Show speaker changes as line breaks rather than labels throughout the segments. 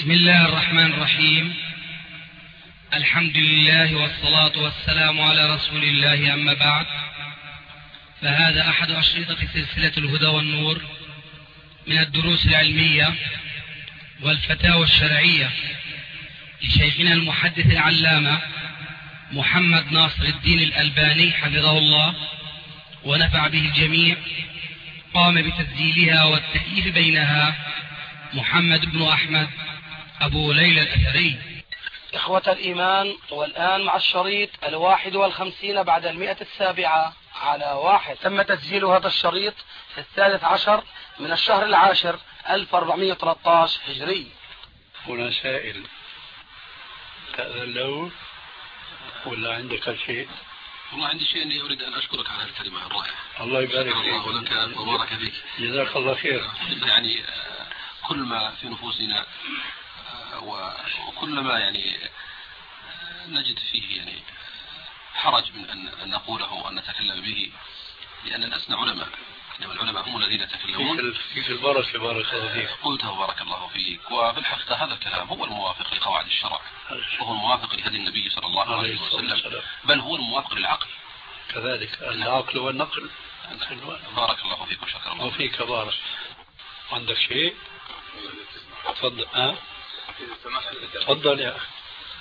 بسم الله الرحمن الرحيم. الحمد لله والصلاة والسلام على رسول الله، أما بعد، فهذا أحد أشرطة سلسلة الهدى والنور من الدروس العلمية والفتاوى الشرعية لشيخنا المحدث العلامة محمد ناصر الدين الألباني حفظه الله ونفع به الجميع. قام بتسجيلها والتأليف بينها محمد بن أحمد أبو ليلى الأثري.
إخوة الإيمان، والآن مع الشريط 51 بعد 107 على 1. تم تسجيل هذا الشريط في 13 من الشهر العاشر 1413 هجري.
هنا سائل، تأذن له ولا عندك شيء؟
والله عندي شيء أني أريد أن أشكرك على الكلمة الرائعة.
الله يبارك فيك.
الله لك وبارك فيك.
جزاك الله خير.
يعني كل ما في نفوسنا وكل ما يعني نجد فيه يعني حرج من أن نقوله وأن نتكلم به، لأن لسنا علماء، إنما العلماء هم الذين يتكلمون.
فيك البركة، بارك الله فيك.
قلته بارك الله فيك. وفي الحقيقة هذا الكلام هو الموافق لقواعد الشرع، وهو الموافق لهدي النبي صلى الله عليه وسلم، بل هو الموافق للعقل
كذلك، العقل والنقل.
بارك الله فيك وشكر الله
وفيك بارك. عندك شيء؟ تفضل. تفضل يا أخي.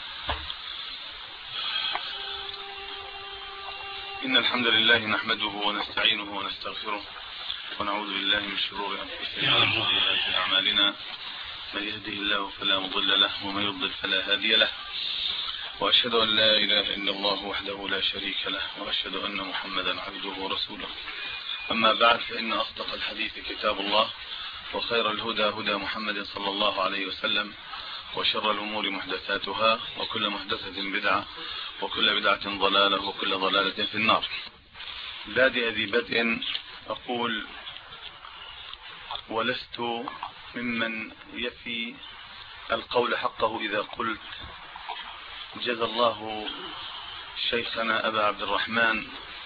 إن الحمد لله نحمده ونستعينه ونستغفره ونعوذ بالله من شرور أنفسنا ومن سيئات أعمالنا. من يهده الله فلا مضل له ومن يضلل فلا هادي له، وأشهد أن لا إله إلا الله وحده لا شريك له، وأشهد أن محمدا عبده ورسوله. أما بعد، فإن أصدق الحديث كتاب الله، وخير الهدى هدى محمد صلى الله عليه وسلم، وشر الأمور محدثاتها، وكل محدثة بدعة، وكل بدعة ضلالة، وكل ضلالة في النار. بادئ ذي بدء أقول: ولست ممن يفي القول حقه إذا قلت جزى الله شيخنا أبا عبد الرحمن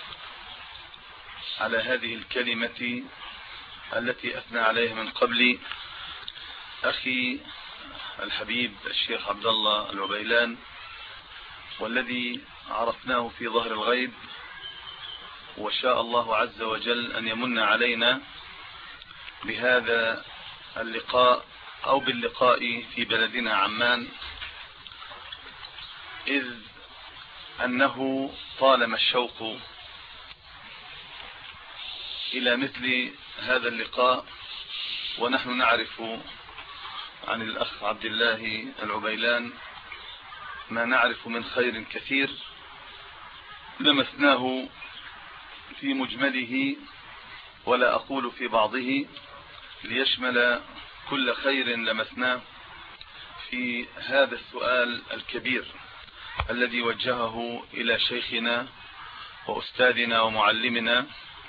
على هذه الكلمة التي أثنى عليها من قبل أخي الحبيب الشيخ عبد الله العبيلان، والذي عرفناه في ظهر الغيب، وشاء الله عز وجل أن يمن علينا بهذا اللقاء أو باللقاء في بلدنا عمان، إذ أنه طالما الشوق إلى مثل هذا اللقاء، ونحن نعرف عن الأخ عبد الله العبيلان ما نعرف من خير كثير لمسناه في مجمله، ولا أقول في بعضه، ليشمل كل خير لمسناه في هذا السؤال الكبير الذي وجهه إلى شيخنا وأستاذنا ومعلمنا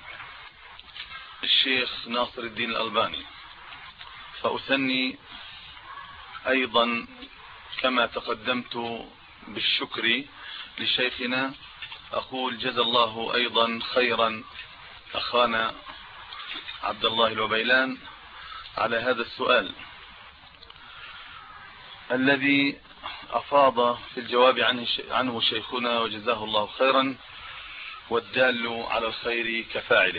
الشيخ ناصر الدين الألباني. فأثني أيضا كما تقدمت بالشكر لشيخنا، أقول جزا الله أيضا خيرا أخانا عبد الله العبيلان على هذا السؤال الذي أفاض في الجواب عنه شيخنا، وجزاه الله خيرا، والدال على الخير كفاعله.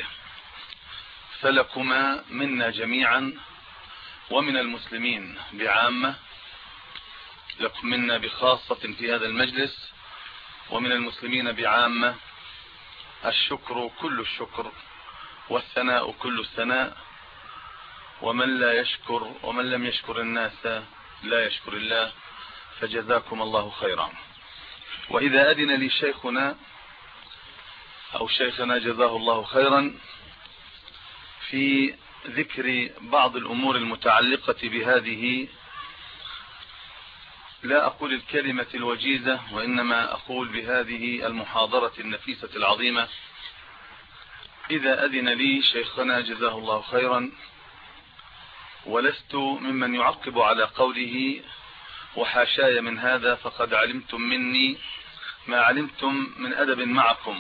فلكما منا جميعا ومن المسلمين بعامة، لكم منا بخاصة في هذا المجلس، ومن المسلمين بعامة، الشكر كل الشكر، والثناء كل الثناء، ومن لا يشكر ومن لم يشكر الناس لا يشكر الله، فجزاكم الله خيرا. وإذا أذن لي شيخنا أو شيخنا جزاه الله خيرا في ذكر بعض الأمور المتعلقة بهذه، لا أقول الكلمة الوجيزة، وإنما أقول بهذه المحاضرة النفيسة العظيمة. إذا أذن لي شيخنا جزاه الله خيرا، ولست ممن يعقب على قوله وحاشاي من هذا، فقد علمتم مني ما علمتم من أدب معكم،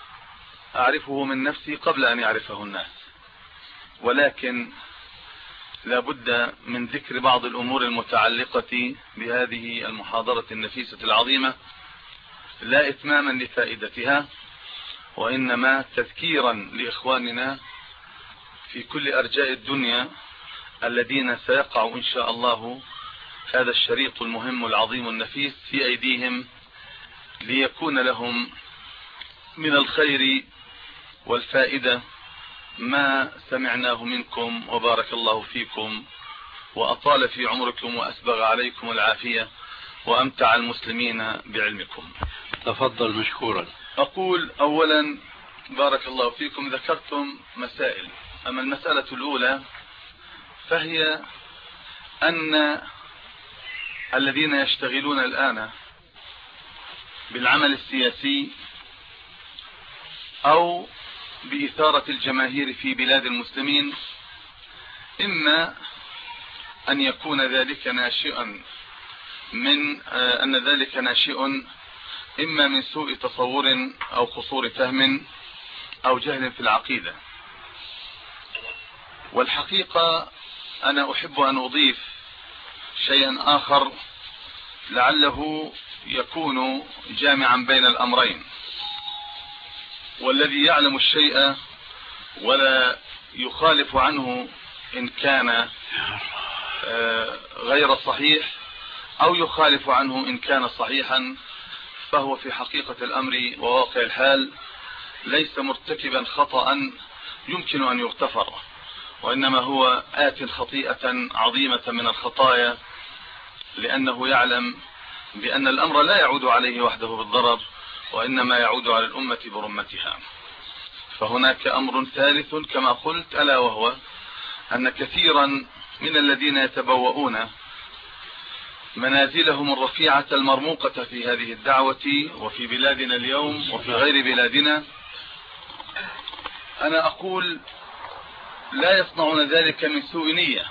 أعرفه من نفسي قبل أن يعرفه الناس، ولكن لا بد من ذكر بعض الأمور المتعلقة بهذه المحاضرة النفيسة العظيمة، لا إتماما لفائدتها، وإنما تذكيرا لإخواننا في كل أرجاء الدنيا الذين سيقع إن شاء الله هذا الشريط المهم العظيم النفيس في أيديهم، ليكون لهم من الخير والفائدة ما سمعناه منكم، وبارك الله فيكم وأطال في عمركم وأسبغ عليكم العافية وأمتع المسلمين بعلمكم.
تفضل مشكورا.
أقول أولا بارك الله فيكم، ذكرتم مسائل، أما المسألة الأولى فهي أن الذين يشتغلون الآن بالعمل السياسي أو بإثارة الجماهير في بلاد المسلمين، إما أن يكون ذلك ناشئا من إما من سوء تصور أو قصور فهم أو جهل في العقيدة. والحقيقة أنا أحب أن أضيف شيئا آخر لعله يكون جامعا بين الأمرين، والذي يعلم الشيء ولا يخالف عنه إن كان غير صحيح أو يخالف عنه إن كان صحيحا، فهو في حقيقة الأمر وواقع الحال ليس مرتكبا خطأ يمكن أن يغتفر، وإنما هو آت خطيئة عظيمة من الخطايا، لأنه يعلم بأن الأمر لا يعود عليه وحده بالضرر، وإنما يعود على الأمة برمتها. فهناك أمر ثالث كما قلت، ألا وهو أن كثيرا من الذين يتبوؤون منازلهم الرفيعة المرموقة في هذه الدعوة وفي بلادنا اليوم وفي غير بلادنا، أنا أقول لا يصنعون ذلك من سوء نية،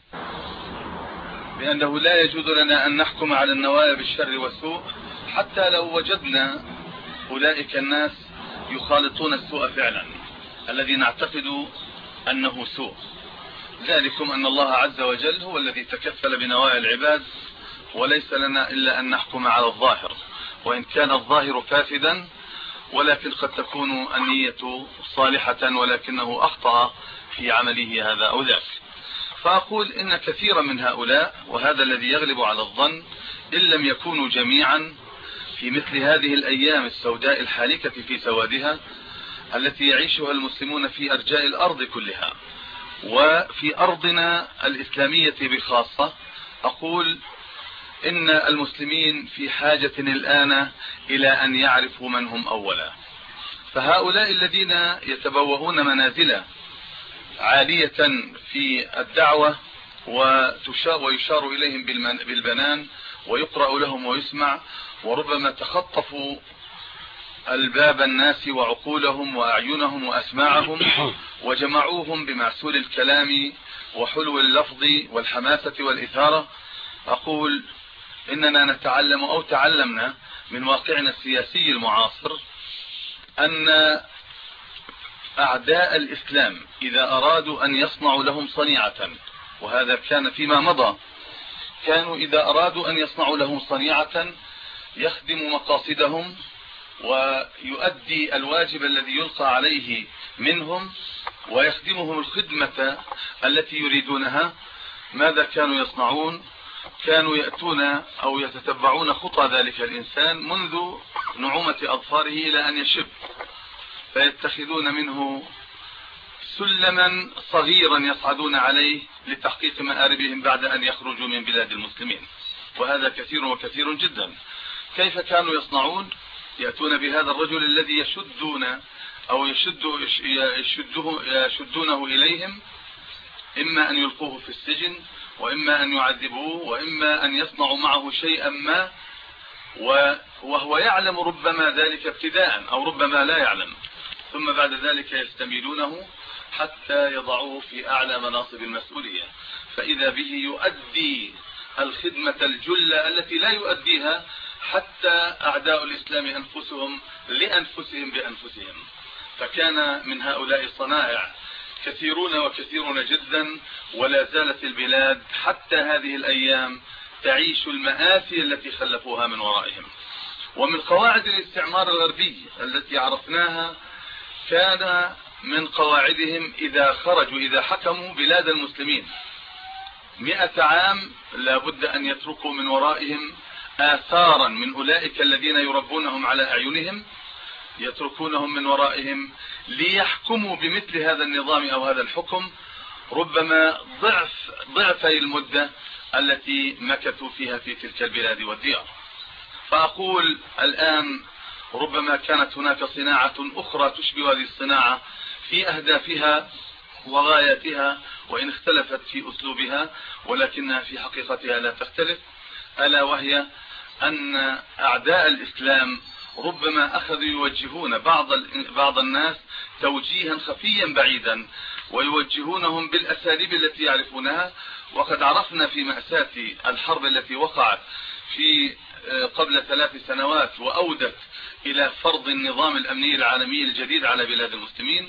لأنه لا يجوز لنا أن نحكم على النوايا بالشر والسوء، حتى لو وجدنا أولئك الناس يخالطون السوء فعلا الذي نعتقد أنه سوء. ذلكم أن الله عز وجل هو الذي تكفل بنوايا العباد، وليس لنا إلا أن نحكم على الظاهر، وإن كان الظاهر فاسدا ولكن قد تكون النية صالحة ولكنه أخطأ في عمله هذا أو ذاك. فأقول إن كثيرا من هؤلاء، وهذا الذي يغلب على الظن، إن لم يكونوا جميعا في مثل هذه الأيام السوداء الحالكة في سوادها التي يعيشها المسلمون في أرجاء الأرض كلها وفي أرضنا الإسلامية بخاصة، أقول إن المسلمين في حاجة الآن إلى أن يعرفوا من هم أولا. فهؤلاء الذين يتبوؤون منازل عالية في الدعوة ويشار إليهم بالبنان ويقرأ لهم ويسمع، وربما تخطفوا الباب الناس وعقولهم وأعينهم وأسماعهم وجمعوهم بمعسول الكلام وحلو اللفظ والحماسة والإثارة، أقول إننا نتعلم أو تعلمنا من واقعنا السياسي المعاصر أن أعداء الإسلام إذا أرادوا أن يصنعوا لهم صنيعة، وهذا كان فيما مضى، كانوا إذا أرادوا أن يصنعوا لهم صنيعة يخدم مقاصدهم ويؤدي الواجب الذي يلقى عليه منهم ويخدمهم الخدمة التي يريدونها. ماذا كانوا يصنعون؟ كانوا يأتون أو يتتبعون خطى ذلك الإنسان منذ نعومة أظفاره إلى أن يشب، فيتخذون منه سلما صغيرا يصعدون عليه لتحقيق مآربهم بعد أن يخرجوا من بلاد المسلمين، وهذا كثير وكثير جدا. كيف كانوا يصنعون؟ يأتون بهذا الرجل الذي يشدون أو يشدونه إليهم، إما أن يلقوه في السجن، وإما أن يعذبوه، وإما أن يصنعوا معه شيئا ما، وهو يعلم ربما ذلك ابتداء أو ربما لا يعلم، ثم بعد ذلك يستميلونه حتى يضعوه في أعلى مناصب المسؤولية، فإذا به يؤدي الخدمة الجلة التي لا يؤديها حتى أعداء الإسلام أنفسهم لأنفسهم بأنفسهم. فكان من هؤلاء الصنائع كثيرون وكثيرون جدا، ولا زالت البلاد حتى هذه الأيام تعيش المآسي التي خلفوها من ورائهم. ومن قواعد الاستعمار الغربي التي عرفناها كان من قواعدهم إذا حكموا بلاد المسلمين 100 عام لابد أن يتركوا من ورائهم آثارا من أولئك الذين يربونهم على أعينهم، يتركونهم من ورائهم ليحكموا بمثل هذا النظام أو هذا الحكم ربما ضعفي المدة التي مكثوا فيها في تلك البلاد والديار. فأقول الآن ربما كانت هناك صناعة أخرى تشبه هذه الصناعة في أهدافها وغاياتها، وإن اختلفت في أسلوبها ولكنها في حقيقتها لا تختلف، ألا وهي أن أعداء الإسلام ربما أخذوا يوجهون بعض الناس توجيها خفيا بعيدا، ويوجهونهم بالأساليب التي يعرفونها. وقد عرفنا في مأساة الحرب التي وقعت في قبل 3 سنوات وأودت إلى فرض النظام الأمني العالمي الجديد على بلاد المسلمين،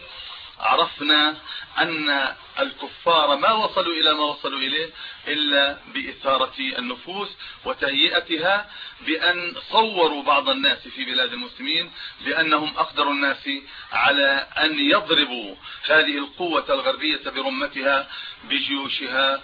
عرفنا أن الكفار ما وصلوا إلى ما وصلوا إليه إلا بإثارة النفوس وتهيئتها، بأن صوروا بعض الناس في بلاد المسلمين بأنهم أقدر الناس على أن يضربوا هذه القوة الغربية برمتها بجيوشها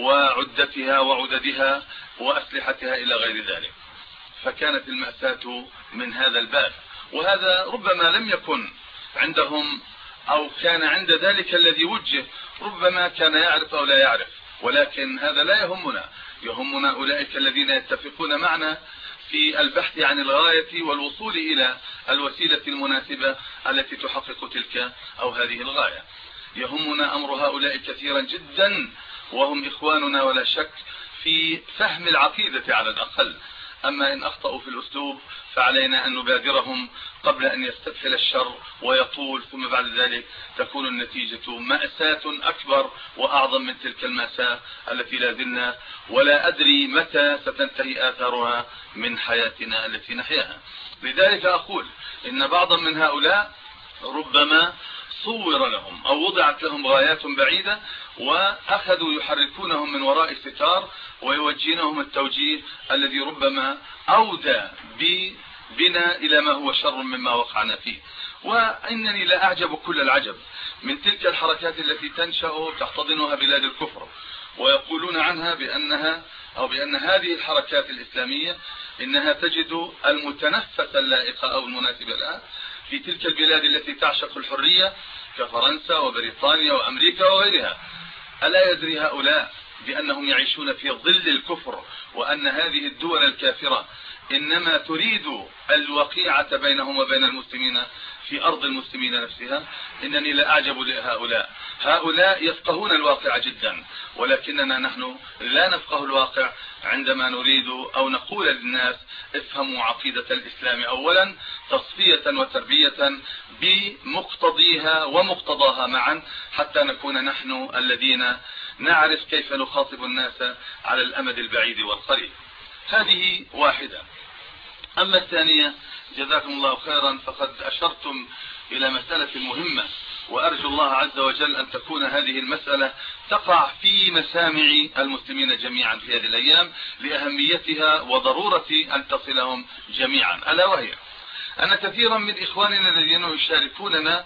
وعدتها وعددها وأسلحتها إلى غير ذلك. فكانت المأساة من هذا الباب، وهذا ربما لم يكن عندهم أو كان عند ذلك الذي وجه، ربما كان يعرف أو لا يعرف، ولكن هذا لا يهمنا. يهمنا أولئك الذين يتفقون معنا في البحث عن الغاية والوصول إلى الوسيلة المناسبة التي تحقق تلك أو هذه الغاية. يهمنا أمر هؤلاء كثيرا جدا، وهم إخواننا ولا شك في فهم العقيدة على الأقل. أما إن أخطأوا في الأسلوب فعلينا أن نبادرهم قبل أن يستفحل الشر ويطول، ثم بعد ذلك تكون النتيجة مأساة أكبر وأعظم من تلك المأساة التي لا زلنا ولا أدري متى ستنتهي آثارها من حياتنا التي نحياها. لذلك أقول إن بعضا من هؤلاء ربما صور لهم أو وضعت لهم غايات بعيدة، وأخذوا يحركونهم من وراء ستار ويوجهونهم التوجيه الذي ربما أودى بنا إلى ما هو شر مما وقعنا فيه. وإنني لا أعجب كل العجب من تلك الحركات التي تنشأ تحتضنها بلاد الكفر، ويقولون عنها بأن هذه الحركات الإسلامية إنها تجد المتنفس اللائق أو المناسب لها في تلك البلاد التي تعشق الحرية كفرنسا وبريطانيا وأمريكا وغيرها. ألا يدري هؤلاء بأنهم يعيشون في ظل الكفر، وأن هذه الدول الكافرة إنما تريد الوقيعة بينهم وبين المسلمين في أرض المسلمين نفسها؟ إنني لا أعجب لهؤلاء. هؤلاء يفقهون الواقع جدا، ولكننا نحن لا نفقه الواقع عندما نريد أو نقول للناس افهموا عقيدة الإسلام أولا تصفية وتربية بمقتضيها ومقتضاها معا، حتى نكون نحن الذين نعرف كيف نخاطب الناس على الأمد البعيد والقريب. هذه واحدة. أما الثانية جزاكم الله خيرا، فقد أشرتم إلى مسألة مهمة، وأرجو الله عز وجل أن تكون هذه المسألة تقع في مسامع المسلمين جميعا في هذه الأيام لأهميتها وضرورة أن تصلهم جميعا، ألا وهي أن كثيرا من إخواننا الذين يشاركوننا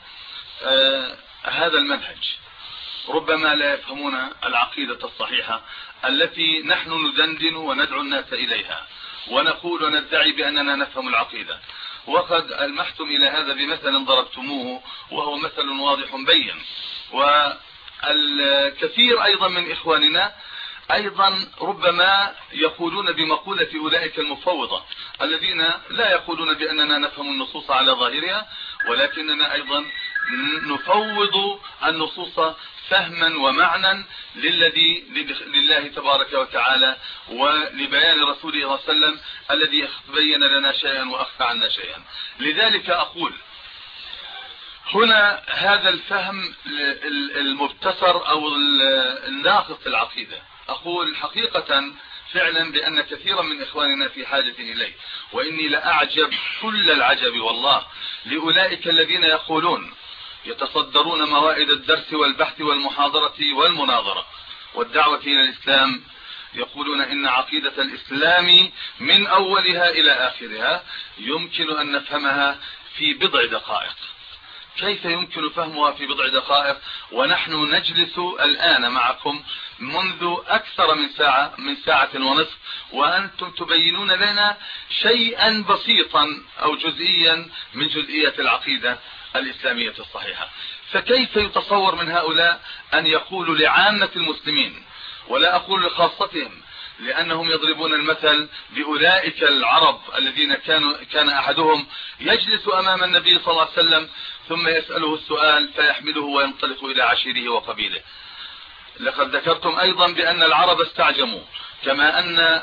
هذا المنهج ربما لا يفهمون العقيدة الصحيحة التي نحن ندندن وندعو الناس إليها، ونقول وندعي بأننا نفهم العقيدة. وقد ألمحتم إلى هذا بمثل ضربتموه وهو مثل واضح بين. والكثير أيضا من إخواننا أيضا ربما يقولون بمقولة أولئك المفوضة الذين لا يقولون بأننا نفهم النصوص على ظاهرها، ولكننا أيضا نفوض النصوص فهما ومعنى لله تبارك وتعالى ولبيان رسوله صلى الله عليه وسلم الذي بين لنا شيئا وأخفى عنا شيئا. لذلك أقول هنا هذا الفهم المبتسر أو الناقص العقيدة، أقول حقيقة فعلا بأن كثيرا من إخواننا في حاجة إليه، وإني لأعجب كل العجب والله لأولئك الذين يقولون يتصدرون موائد الدرس والبحث والمحاضرة والمناظرة والدعوة إلى الإسلام، يقولون إن عقيدة الإسلام من أولها إلى آخرها يمكن أن نفهمها في بضع دقائق. كيف يمكن فهمها في بضع دقائق ونحن نجلس الآن معكم منذ أكثر من ساعة ونصف، وأنتم تبينون لنا شيئا بسيطا أو جزئيا من جزئيات العقيدة الإسلامية الصحيحة؟ فكيف يتصور من هؤلاء أن يقولوا لعامة المسلمين، ولا أقول لخاصتهم لأنهم يضربون المثل بأولئك العرب الذين كان أحدهم يجلس أمام النبي صلى الله عليه وسلم ثم يسأله السؤال فيحمله وينطلق إلى عشيره وقبيله. لقد ذكرتم أيضا بأن العرب استعجموا كما أن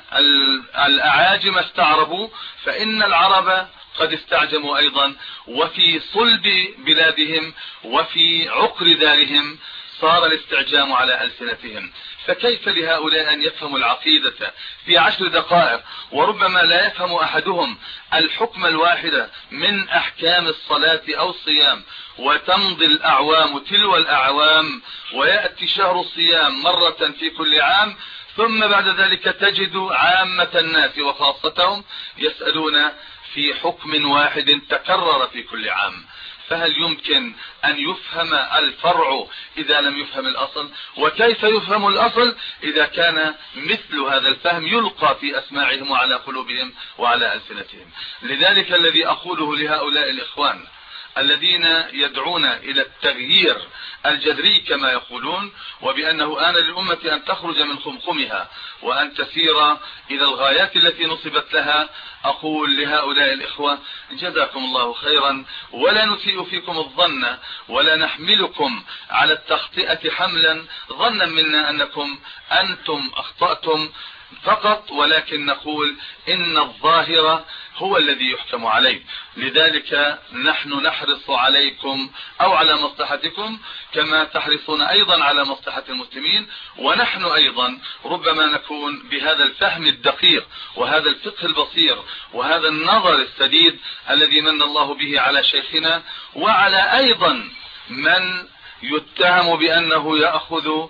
الأعاجم استعربوا، فإن العرب قد استعجموا أيضا، وفي صلب بلادهم وفي عقر دارهم صار الاستعجام على ألسنتهم. فكيف لهؤلاء أن يفهموا العقيدة في 10 دقائق، وربما لا يفهم أحدهم الحكم الواحد من أحكام الصلاة أو الصيام، وتمضي الأعوام تلو الأعوام ويأتي شهر الصيام مرة في كل عام، ثم بعد ذلك تجد عامة الناس وخاصتهم يسألون في حكم واحد تكرر في كل عام. فهل يمكن أن يفهم الفرع إذا لم يفهم الأصل؟ وكيف يفهم الأصل إذا كان مثل هذا الفهم يلقى في أسماعهم وعلى قلوبهم وعلى ألسنتهم؟ لذلك الذي أقوله لهؤلاء الإخوان الذين يدعون إلى التغيير الجذري كما يقولون، وبأنه آن للأمة أن تخرج من خمخمها وأن تسير إلى الغايات التي نصبت لها، أقول لهؤلاء الإخوة جزاكم الله خيرا، ولا نسيء فيكم الظن ولا نحملكم على التخطئة حملا ظنا منا أنكم أنتم أخطأتم فقط، ولكن نقول إن الظاهر هو الذي يحكم عليه. لذلك نحن نحرص عليكم أو على مصلحتكم كما تحرصون أيضا على مصلحة المسلمين، ونحن أيضا ربما نكون بهذا الفهم الدقيق وهذا الفقه البصير وهذا النظر السديد الذي من الله به على شيخنا وعلى أيضا من يتهم بأنه يأخذ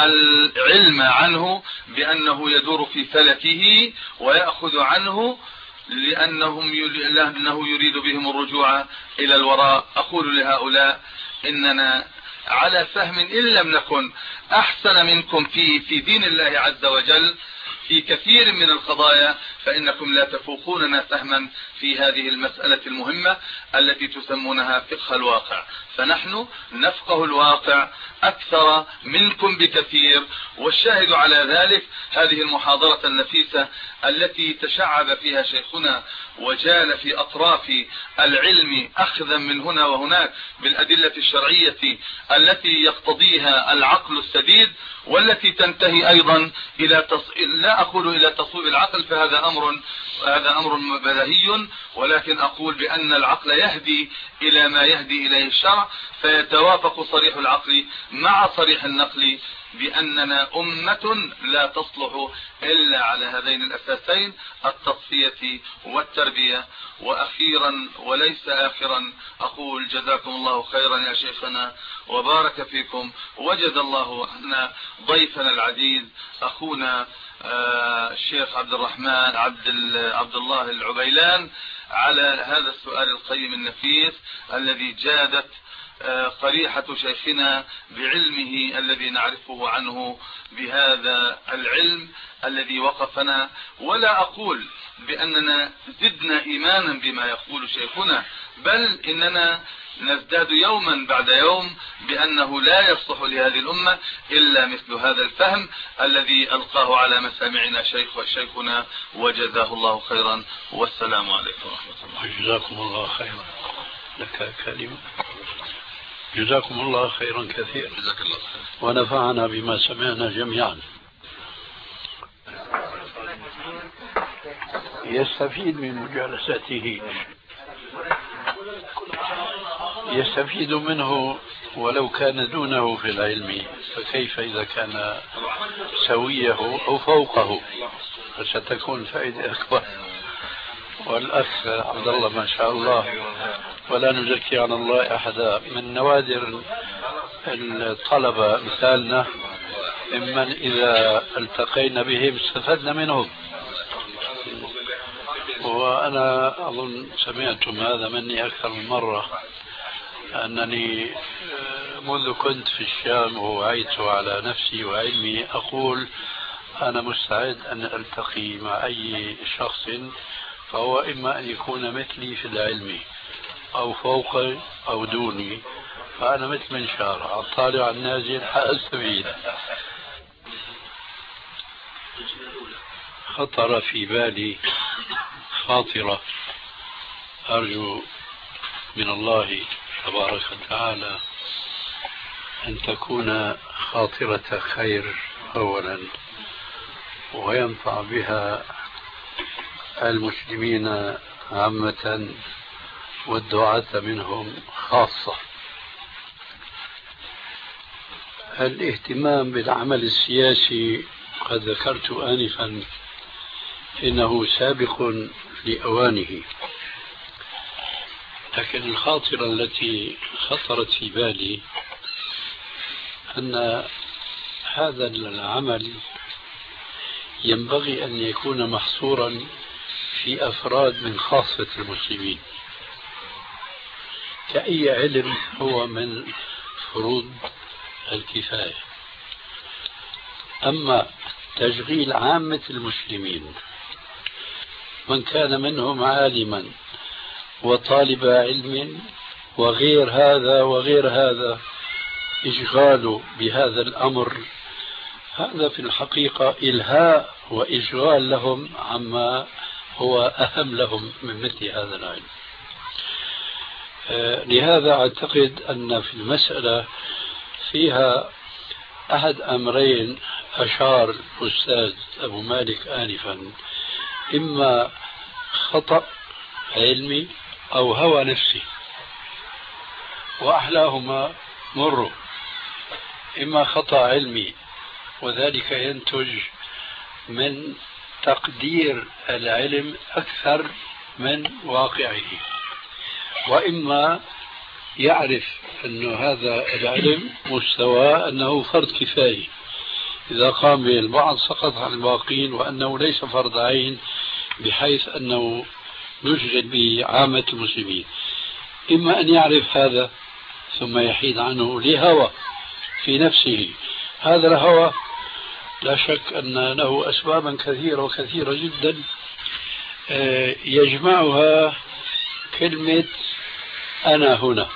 العلم عنه، بأنه يدور في فلكه ويأخذ عنه لأنه يريد بهم الرجوع إلى الوراء. أقول لهؤلاء إننا على فهم إن لم نكن أحسن منكم في دين الله عز وجل في كثير من القضايا، فإنكم لا تفوقوننا فهما في هذه المسألة المهمة التي تسمونها فقه الواقع. فنحن نفقه الواقع أكثر منكم بكثير، والشاهد على ذلك هذه المحاضرة النفيسة التي تشعب فيها شيخنا وجال في أطراف العلم أخذا من هنا وهناك بالأدلة الشرعية التي يقتضيها العقل السديد، والتي تنتهي أيضا إلى لا أقول إلى تصويب العقل، فهذا أمر بديهي، ولكن أقول بأن العقل يهدي إلى ما يهدي إليه الشرع، فيتوافق صريح العقل مع صريح النقل بأننا أمة لا تصلح إلا على هذين الأساسين، التصفية والتربية. وأخيرا وليس آخرا أقول جزاكم الله خيرا يا شيخنا وبارك فيكم، وجد الله عنا ضيفنا العزيز أخونا الشيخ عبد الرحمن عبد الله العبيلان على هذا السؤال القيم النفيس الذي جادت قريحة شيخنا بعلمه الذي نعرفه عنه بهذا العلم الذي وقفنا. ولا أقول بأننا زدنا إيمانا بما يقول شيخنا، بل إننا نزداد يوما بعد يوم بأنه لا يصلح لهذه الأمة إلا مثل هذا الفهم الذي ألقاه على مسامعنا شيخنا وجزاه الله خيرا، والسلام عليكم ورحمة الله.
جزاكم الله خيرا. لك كلمة. جزاكم الله خيرا كثيرا.
جزاك الله خير.
ونفعنا بما سمعنا جميعا. يستفيد من مجالسته، يستفيد منه ولو كان دونه في العلم، فكيف إذا كان سويه أو فوقه، فستكون فائدة أكبر. والأخ عبد الله ما شاء الله ولا نزكي على الله أحدا. من نوادر الطلبة مثالنا ممن إذا التقينا بهم استفدنا منهم، وأنا أظن سمعتم هذا مني أكثر من مرة، أنني منذ كنت في الشام ووعيت على نفسي وعلمي أقول أنا مستعد أن ألتقي مع أي شخص فهو إما أن يكون مثلي في العلم أو فوقي أو دوني، فأنا مثل منشار الطالع النازل حق السبيل. خطر في بالي خاطرة أرجو من الله تبارك وتعالى أن تكون خاطرة خير أولا، وينفع بها المسلمين عامة والدعاة منهم خاصة. الاهتمام بالعمل السياسي قد ذكرت آنفا إنه سابق لأوانه، لكن الخاطرة التي خطرت في بالي أن هذا العمل ينبغي أن يكون محصورا في أفراد من خاصة المسلمين، كأي علم هو من فروض الكفاية. أما تشغيل عامة المسلمين من كان منهم عالما وطالب علم وغير هذا وغير هذا، إشغاله بهذا الأمر هذا في الحقيقة إلهاء وإشغال لهم عما هو أهم لهم من مثل هذا العلم. لهذا أعتقد أن في المسألة فيها أحد أمرين أشار الأستاذ أبو مالك آنفا، إما خطأ علمي أو هوى نفسي، وأحلاهما مر. إما خطأ علمي وذلك ينتج من تقدير العلم أكثر من واقعه، وإما يعرف أن هذا العلم مستوى أنه فرض كفاية، إذا قام به البعض سقط عن الباقين، وأنه ليس فرض عين بحيث أنه نشغل به عامة المسلمين. إما أن يعرف هذا ثم يحيد عنه لهوى في نفسه. هذا الهوى لا شك أن له أسبابا كثيرة وكثيرة جدا، يجمعها كلمة أنا هنا،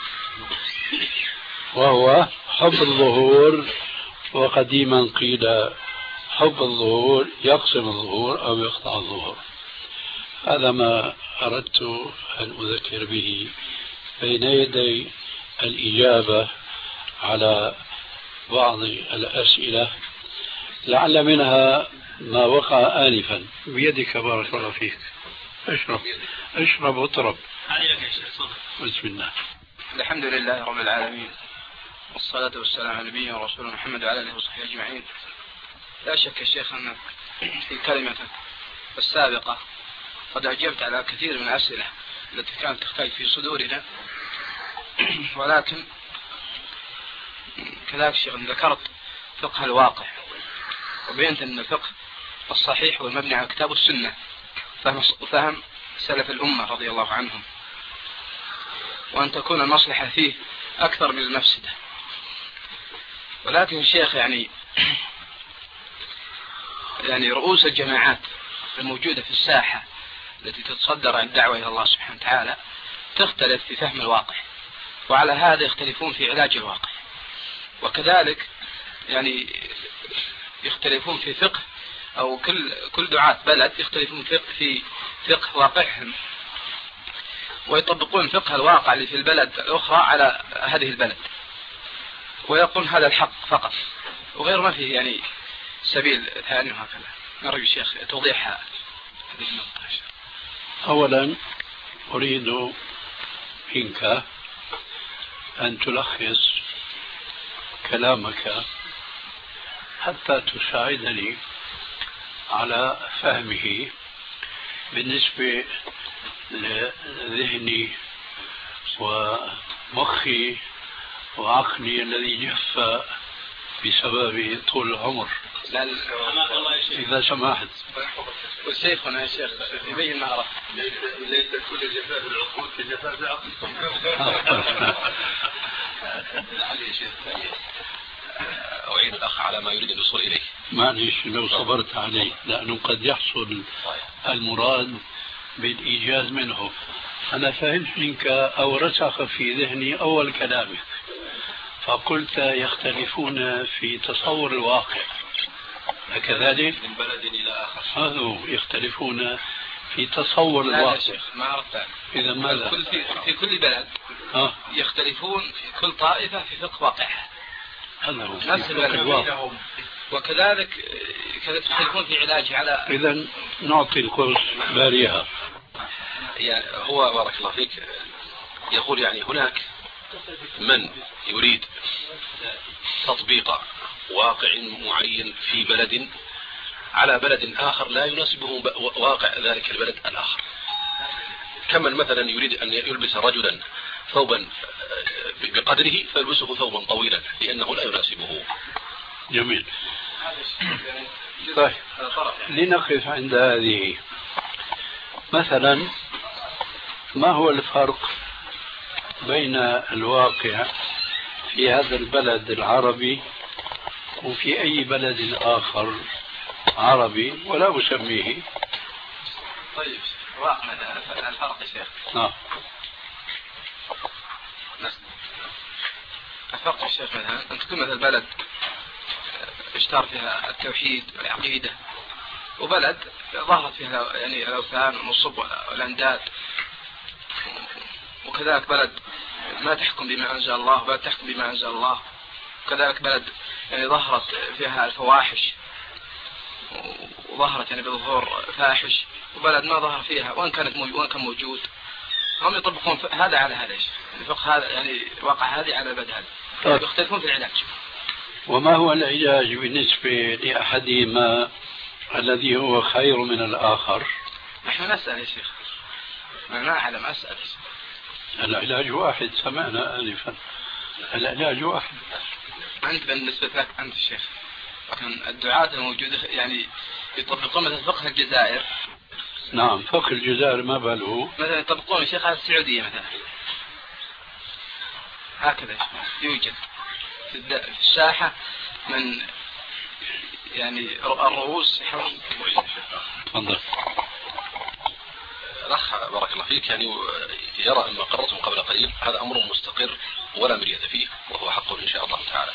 وهو حب الظهور. وقديما قيل حب الظهور يقسم الظهور أو يقطع الظهور. هذا ما أردت أن أذكر به بين يدي الإجابة على بعض الأسئلة، لعل منها ما وقع آنفا. بيدك بارك الله فيك، اشرب واطرب. بسم الله.
الحمد لله رب العالمين، والصلاة والسلام على نبينا ورسولنا محمد وعلى آله وصحبه أجمعين. لا شك يا شيخ أنك في كلمتك السابقة قد أجبت على كثير من الأسئلة التي كانت تختلف في صدورنا، ولكن كذلك شيخ ذكرت فقه الواقع، وبينت أن الفقه الصحيح والمبني على الكتاب والسنة فهم سلف الأمة رضي الله عنهم، وأن تكون المصلحة فيه أكثر من المفسدة. ولكن الشيخ يعني رؤوس الجماعات الموجودة في الساحة التي تتصدر عن الدعوة إلى الله سبحانه وتعالى تختلف في فهم الواقع، وعلى هذا يختلفون في علاج الواقع، وكذلك يختلفون في فقه، أو كل دعاة بلد يختلفون في فقه واقعهم، ويطبقون فقه الواقع اللي في البلد الأخرى على هذه البلد، ويقول هذا الحق فقط وغير ما فيه سبيل ثاني. وهكذا نرجو الشيخ توضيح هذه النقطة.
أولا أريد منك أن تلخص كلامك حتى تساعدني على فهمه بالنسبة لذهني ومخي وعقلي الذي جف بسبب طول العمر.
لا
إذا سمحت.
وشيخنا يا شيخ يبين ما عرف.
ليس كل جفاف العقول كجفاف العقل.
لعلي يا شيخ أعين الأخ على ما يريد الوصول إليه.
معلش لو صبرت عليه، لأنه قد يحصل المراد بالإيجاز منه. أنا فهمت منك أو رسخ في ذهني أول كلامك، فقلت يختلفون في تصور الواقع، كذلك
من بلد إلى آخر.
هذا يختلفون في تصور الواقع.
لا يا شيخ ما عرفت.
إذا ماذا؟
في كل بلد يختلفون في كل طائفة في فقه واقعها.
هذا هو
نفس البلد. وكذلك يختلفون في علاجه على.
إذا نعطي الكورس باريها.
يعني هو بارك الله فيك يقول يعني هناك من يريد تطبيق واقع معين في بلد على بلد آخر لا يناسبه واقع ذلك البلد الآخر، كمن مثلا يريد أن يلبس رجلا ثوبا بقدره فيلبسه ثوبا طويلا لأنه لا يناسبه.
جميل. طيب لنقف عند هذه. مثلا ما هو الفرق بين الواقع في هذا البلد العربي وفي أي بلد آخر عربي ولا أسميه؟
طيب الفرق يا شيخ. الفرق يا شيخ مثلا أن تكون مثل بلد اشتهر فيها التوحيد والعقيدة، وبلد ظهرت فيها يعني الأوثان والنصب والأنداد، وكذلك بلد ما تحكم بما أنزل الله بل تحكم بما أنزل الله، وكذلك بلد يعني ظهرت فيها الفواحش وظهرت يعني بظهور فاحش، وبلد ما ظهر فيها وان كان موجود. هم يطبقون هذا على هذا الفقه هذا يعني واقع هذه على بلد هذا. يختلفون في العلاج.
وما هو العلاج بالنسبة لأحدهما الذي هو خير من الآخر؟
نحن نسأل يا شيخ، ما أعلم أسأل.
العلاج واحد، سمعنا آنفا العلاج واحد.
أنت بالنسبة لك أنت الشيخ، لكن الدعاة الموجودة يعني يطبقون مثل فقه الجزائر.
نعم فقه الجزائر ما باله
مثلا يطبقون الشيخ على السعودية مثلا، هكذا يوجد في الساحة من يعني الرؤوس.
تفضل.
الأخ بارك الله فيك يعني يرى أن ما قررتم قبل قليل هذا أمر مستقر ولا مرية فيه، وهو حق إن شاء الله تعالى.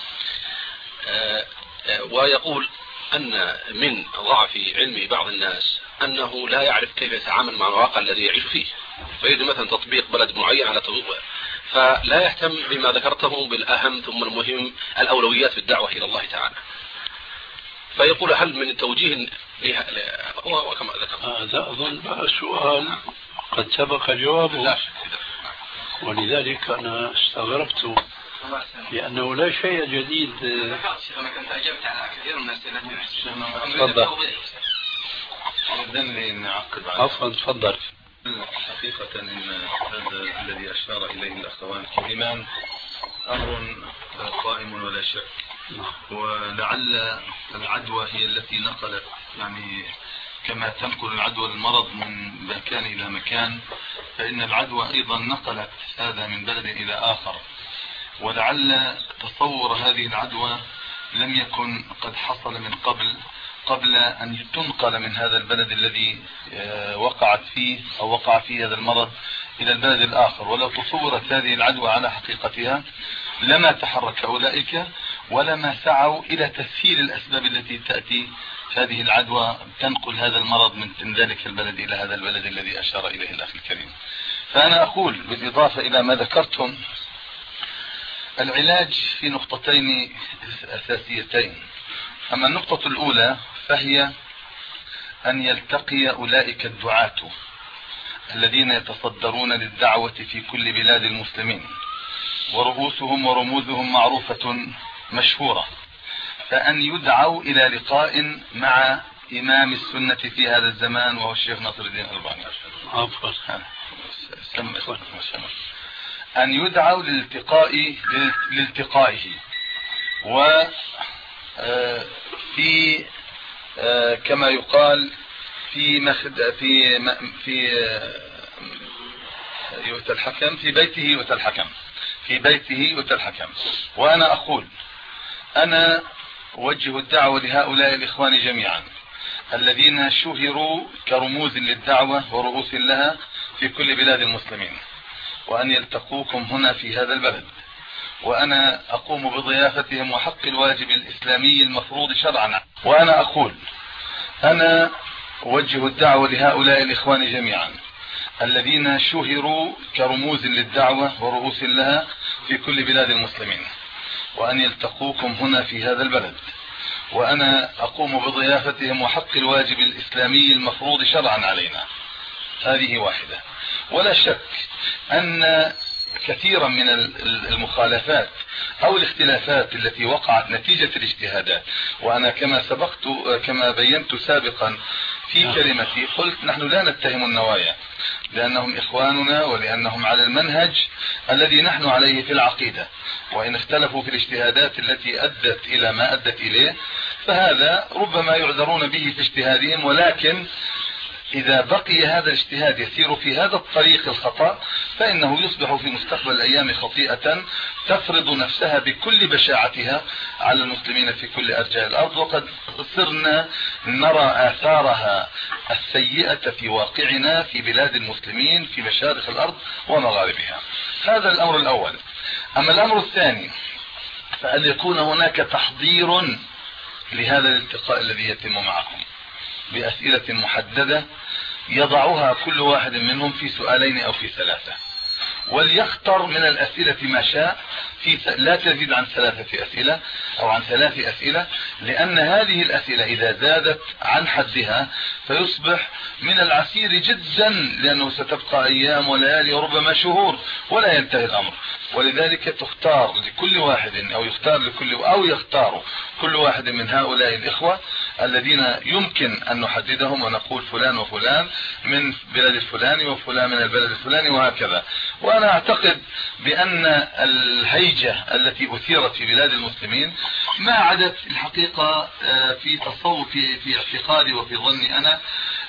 ويقول أن من ضعف علم بعض الناس أنه لا يعرف كيف يتعامل مع الواقع الذي يعيش فيه، فيريد مثلا تطبيق بلد معين على تطبيق، فلا يهتم بما ذكرته بالأهم ثم المهم الأولويات في الدعوة إلى الله تعالى. فيقول هل من توجيه وكما ذكر
هذا أظن بقى سؤال قد سبق جوابه، ولذلك أنا استغربت لأنه لا شيء جديد.
أنا كنت أجبت على كثير من الأسئلة.
تفضل.
إذن نعقب على
عفوا تفضل.
حقيقة إن هذا الذي أشار إليه الأخوان الكريمان أمر قائم ولا شك، ولعل العدوى هي التي نقلت يعني كما تنقل العدوى المرض من مكان إلى مكان، فإن العدوى أيضا نقلت هذا من بلد إلى آخر، ولعل تصور هذه العدوى لم يكن قد حصل من قبل أن تنقل من هذا البلد الذي وقعت فيه أو وقع فيه هذا المرض إلى البلد الآخر. ولو تصورت هذه العدوى على حقيقتها لما تحرك أولئك ولما سعوا إلى تسهيل الأسباب التي تأتي هذه العدوى تنقل هذا المرض من ذلك البلد إلى هذا البلد الذي أشار إليه الأخ الكريم. فأنا أقول بالإضافة إلى ما ذكرتم العلاج في نقطتين أساسيتين. أما النقطة الأولى فهي أن يلتقي أولئك الدعاة الذين يتصدرون للدعوة في كل بلاد المسلمين ورؤوسهم ورموزهم معروفة مشهورة، فأن يدعوا إلى لقاء مع إمام السنة في هذا الزمان وهو الشيخ ناصر الدين الألباني.
أن يدعوا لالتقائه وفي كما يقال في يؤتى الحكم في بيته يؤتى الحكم، في بيته يؤتى الحكم. وأنا أقول أنا أوجه الدعوة لهؤلاء الإخوان جميعا الذين شهروا كرموز للدعوة ورؤوس لها في كل بلاد المسلمين، وأن يلتقوكم هنا في هذا البلد، وأنا أقوم بضيافتهم وحق الواجب الإسلامي المفروض شرعا. وأنا أقول أنا أوجه الدعوة لهؤلاء الإخوان جميعا الذين شهروا كرموز للدعوة ورؤوس لها في كل بلاد المسلمين، وأن يلتقوكم هنا في هذا البلد، وأنا أقوم بضيافتهم وحق الواجب الإسلامي المفروض شرعا علينا. هذه واحدة. ولا شك أن كثيرا من المخالفات أو الاختلافات التي وقعت نتيجة الاجتهادات، وأنا كما بينت سابقا في كلمتي قلت نحن لا نتهم النوايا لأنهم إخواننا ولأنهم على المنهج الذي نحن عليه في العقيدة، وإن اختلفوا في الاجتهادات التي أدت إلى ما أدت إليه فهذا ربما يعذرون به في اجتهادهم، ولكن إذا بقي هذا الاجتهاد يسير في هذا الطريق الخطأ فإنه يصبح في مستقبل الأيام خطيئة تفرض نفسها بكل بشاعتها على المسلمين في كل أرجاء الأرض، وقد صرنا نرى آثارها السيئة في واقعنا في بلاد المسلمين في مشارق الأرض ومغاربها. هذا الأمر الأول. أما الأمر الثاني فأن يكون هناك تحضير لهذا الالتقاء الذي يتم معكم بأسئلة محددة يضعها كل واحد منهم في سؤالين أو في ثلاثة، وليختار من الأسئلة ما شاء لا تزيد عن 3 أسئلة أو عن 3 أسئلة، لأن هذه الأسئلة إذا زادت عن حدها فيصبح من العسير جدا، لأنه ستبقى أيام وليالي وربما شهور ولا ينتهي الأمر. ولذلك تختار لكل واحد أو يختار كل واحد من هؤلاء الإخوة الذين يمكن أن نحددهم ونقول فلان وفلان من بلد الفلاني وفلان من البلد الفلاني وهكذا. وأنا أعتقد بأن الهيجة التي أثيرت في بلاد المسلمين ما عادت الحقيقة في اعتقادي وفي ظني أنا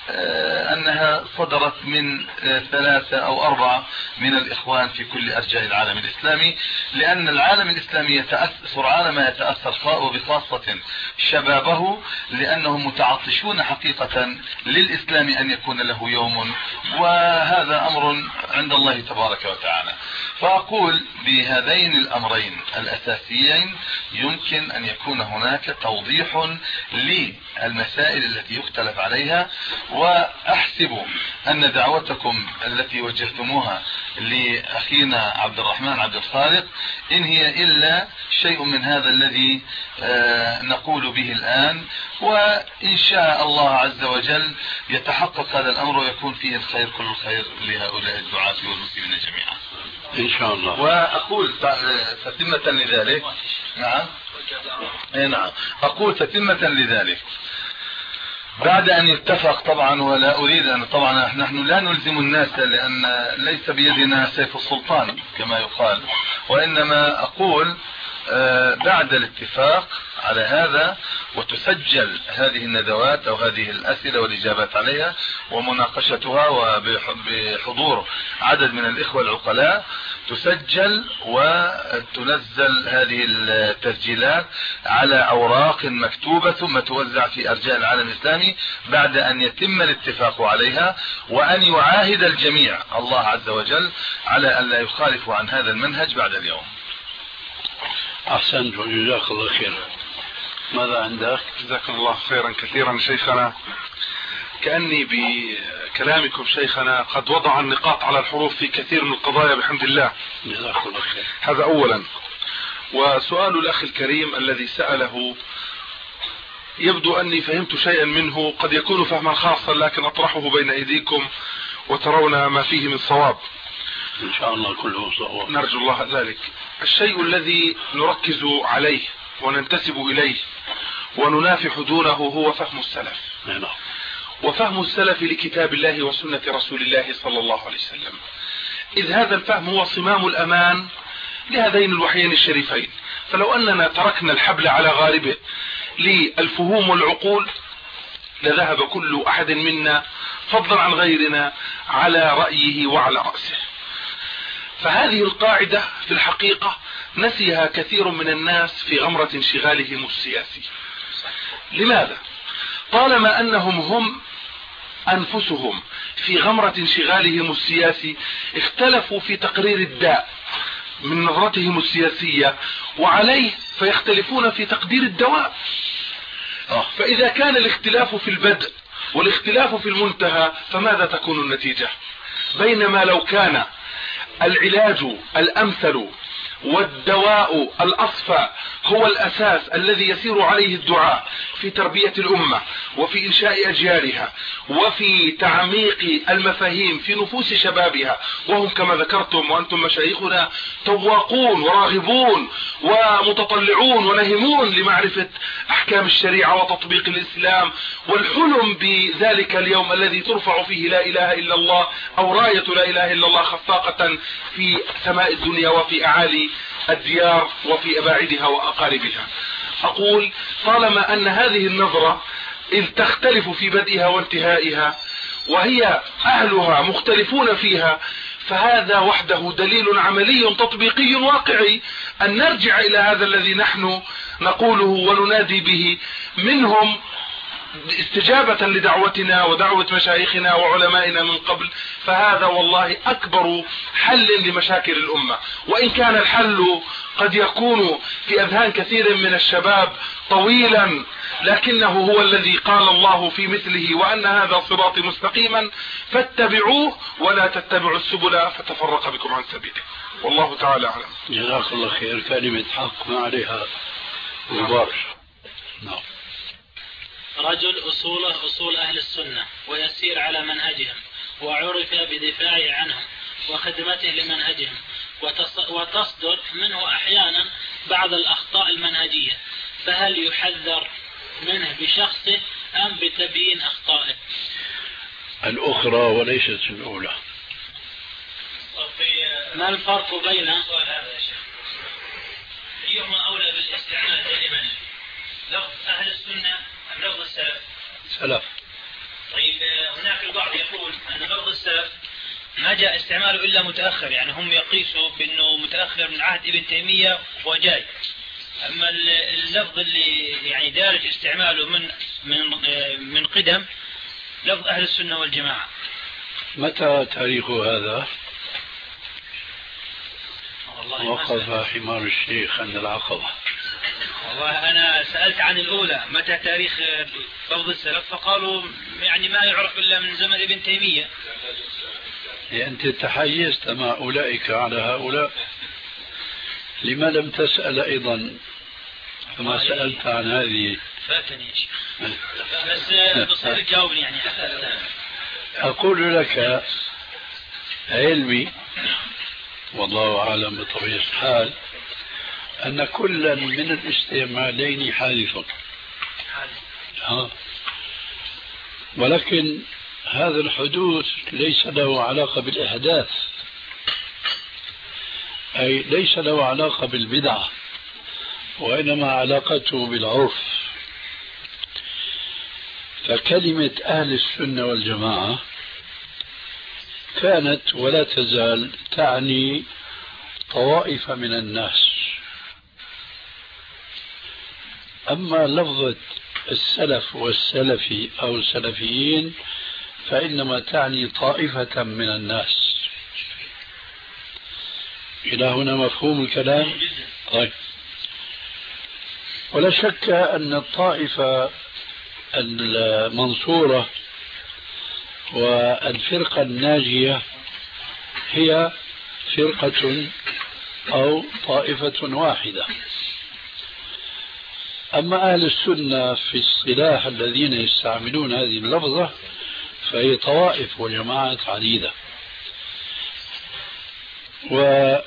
أنها صدرت من 3 أو 4 من الإخوان في كل أرجاء العالم الإسلامي، لأن العالم الإسلامي يتأثر على ما يتأثر وبخاصة شبابه، لأنهم متعطشون حقيقة للإسلام أن يكون له يوم، وهذا أمر عند الله تبارك وتعالى. فأقول بهذين الأمرين الأساسيين يمكن أن يكون هناك توضيح للمسائل التي يختلف عليها، وأحسب أن دعوتكم التي وجهتموها لأخينا عبد الرحمن عبد الخالق إن هي إلا شيء من هذا الذي نقول به الآن، وإن شاء الله عز وجل يتحقق هذا الأمر ويكون فيه الخير كل الخير لهؤلاء الدعاة والمسلمين جميعا
إن شاء الله.
وأقول تتمة لذلك نعم أقول تتمة لذلك بعد أن يتفق طبعا، ولا أريد أن طبعا نحن لا نلزم الناس لأن ليس بيدنا سيف السلطان كما يقال، وإنما أقول بعد الاتفاق على هذا وتسجل هذه الندوات أو هذه الأسئلة والإجابات عليها ومناقشتها وبحضور عدد من الإخوة العقلاء، تسجل وتنزل هذه التسجيلات على أوراق مكتوبة ثم توزع في أرجاء العالم الإسلامي بعد أن يتم الاتفاق عليها، وأن يعاهد الجميع الله عز وجل على أن لا يخالفوا عن هذا المنهج بعد اليوم.
أحسنت وجزاك الله خيرا. ماذا عندك؟
جزاكم الله خيرا كثيرا شيخنا. كأني بكلامكم شيخنا قد وضع النقاط على الحروف في كثير من القضايا بحمد الله.
جزاك الله خير.
هذا أولا. وسؤال الأخ الكريم الذي سأله يبدو أني فهمت شيئا منه، قد يكون فهما خاصا لكن أطرحه بين أيديكم وترون ما فيه من صواب
إن شاء الله. كله صواب
نرجو الله ذلك. الشيء الذي نركز عليه وننتسب إليه وننافح دونه هو فهم السلف. وفهم السلف لكتاب الله وسنة رسول الله صلى الله عليه وسلم. إذ هذا الفهم هو صمام الأمان لهذين الوحيين الشريفين. فلو أننا تركنا الحبل على غاربه للفهوم والعقول لذهب كل أحد منا فضلا عن غيرنا على رأيه وعلى رأسه. فهذه القاعدة في الحقيقة نسيها كثير من الناس في غمرة انشغالهم السياسي. لماذا؟ طالما أنهم هم أنفسهم في غمرة انشغالهم السياسي اختلفوا في تقرير الداء من نظرتهم السياسية وعليه فيختلفون في تقدير الدواء. فإذا كان الاختلاف في البدء والاختلاف في المنتهى فماذا تكون النتيجة؟ بينما لو كان العلاج الأمثل والدواء الأصفى هو الأساس الذي يسير عليه الدعاء في تربية الأمة وفي إنشاء أجيالها وفي تعميق المفاهيم في نفوس شبابها، وهم كما ذكرتم وأنتم مشايخنا تواقون وراغبون ومتطلعون ونهمون لمعرفة أحكام الشريعة وتطبيق الإسلام، والحلم بذلك اليوم الذي ترفع فيه لا إله إلا الله أو راية لا إله إلا الله خفاقة في سماء الدنيا وفي أعالي الديار وفي أباعدها وأقاربها. أقول طالما أن هذه النظرة إذ تختلف في بدئها وانتهائها وهي أهلها مختلفون فيها، فهذا وحده دليل عملي تطبيقي واقعي أن نرجع إلى هذا الذي نحن نقوله وننادي به منهم استجابة لدعوتنا ودعوة مشايخنا وعلمائنا من قبل. فهذا والله أكبر حل لمشاكل الأمة، وإن كان الحل قد يكون في أذهان كثير من الشباب طويلا، لكنه هو الذي قال الله في مثله وأن هذا صراطي مستقيما فاتبعوه ولا تتبعوا السبل فتفرق بكم عن سبيله، والله تعالى أعلم.
جزاك الله خير. كلمة حق ما عليها غبار. نعم.
رجل أصوله أصول أهل السنة ويسير على منهجهم وعرف بدفاعه عنهم وخدمته لمنهجهم، وتصدر منه أحيانا بعض الأخطاء المنهجية، فهل يحذر منه بشخصه أم بتبيين أخطائه؟
الأخرى وليست الأولى.
ما الفرق بين
أيهما أولى بالاستعمال دائما، لفظ أهل السنة أم لفظ السلف؟
سلف.
طيب هناك البعض يقول أن لفظ السلف ما جاء استعماله إلا متأخر، يعني هم يقيسوا بأنه متأخر من عهد ابن تيمية وجاي، أما اللفظ اللي يعني دارج استعماله من قدم لفظ أهل السنة والجماعة.
متى تاريخ هذا؟ وقف حمار الشيخ عند العقبة.
والله أنا سألت عن الأولى متى تاريخ لفظ السلف، فقالوا يعني ما يعرف إلا من زمن ابن تيمية.
أنت تحيزت مع أولئك على هؤلاء، لما لم تسأل أيضا كما سألت عن هذه؟
فاتني يا شيخ بس بصير تجاوبني يعني.
أقول لك علمي والله أعلم بطبيعة الحال أن كلا من الاستعمالين حادث، ولكن هذا الحدوث ليس له علاقة بالإحداث، أي ليس له علاقة بالبدعة، وإنما علاقته بالعرف. فكلمة أهل السنة والجماعة كانت ولا تزال تعني طوائف من الناس، أما لفظة السلف والسلفي أو السلفيين فإنما تعني طائفة من الناس. إلى هنا مفهوم الكلام؟ طيب. ولا شك أن الطائفة المنصورة والفرقة الناجية هي فرقة أو طائفة واحدة. أما أهل السنة في اصطلاح الذين يستعملون هذه اللفظة فهي طوائف وجماعات عديدة. وأول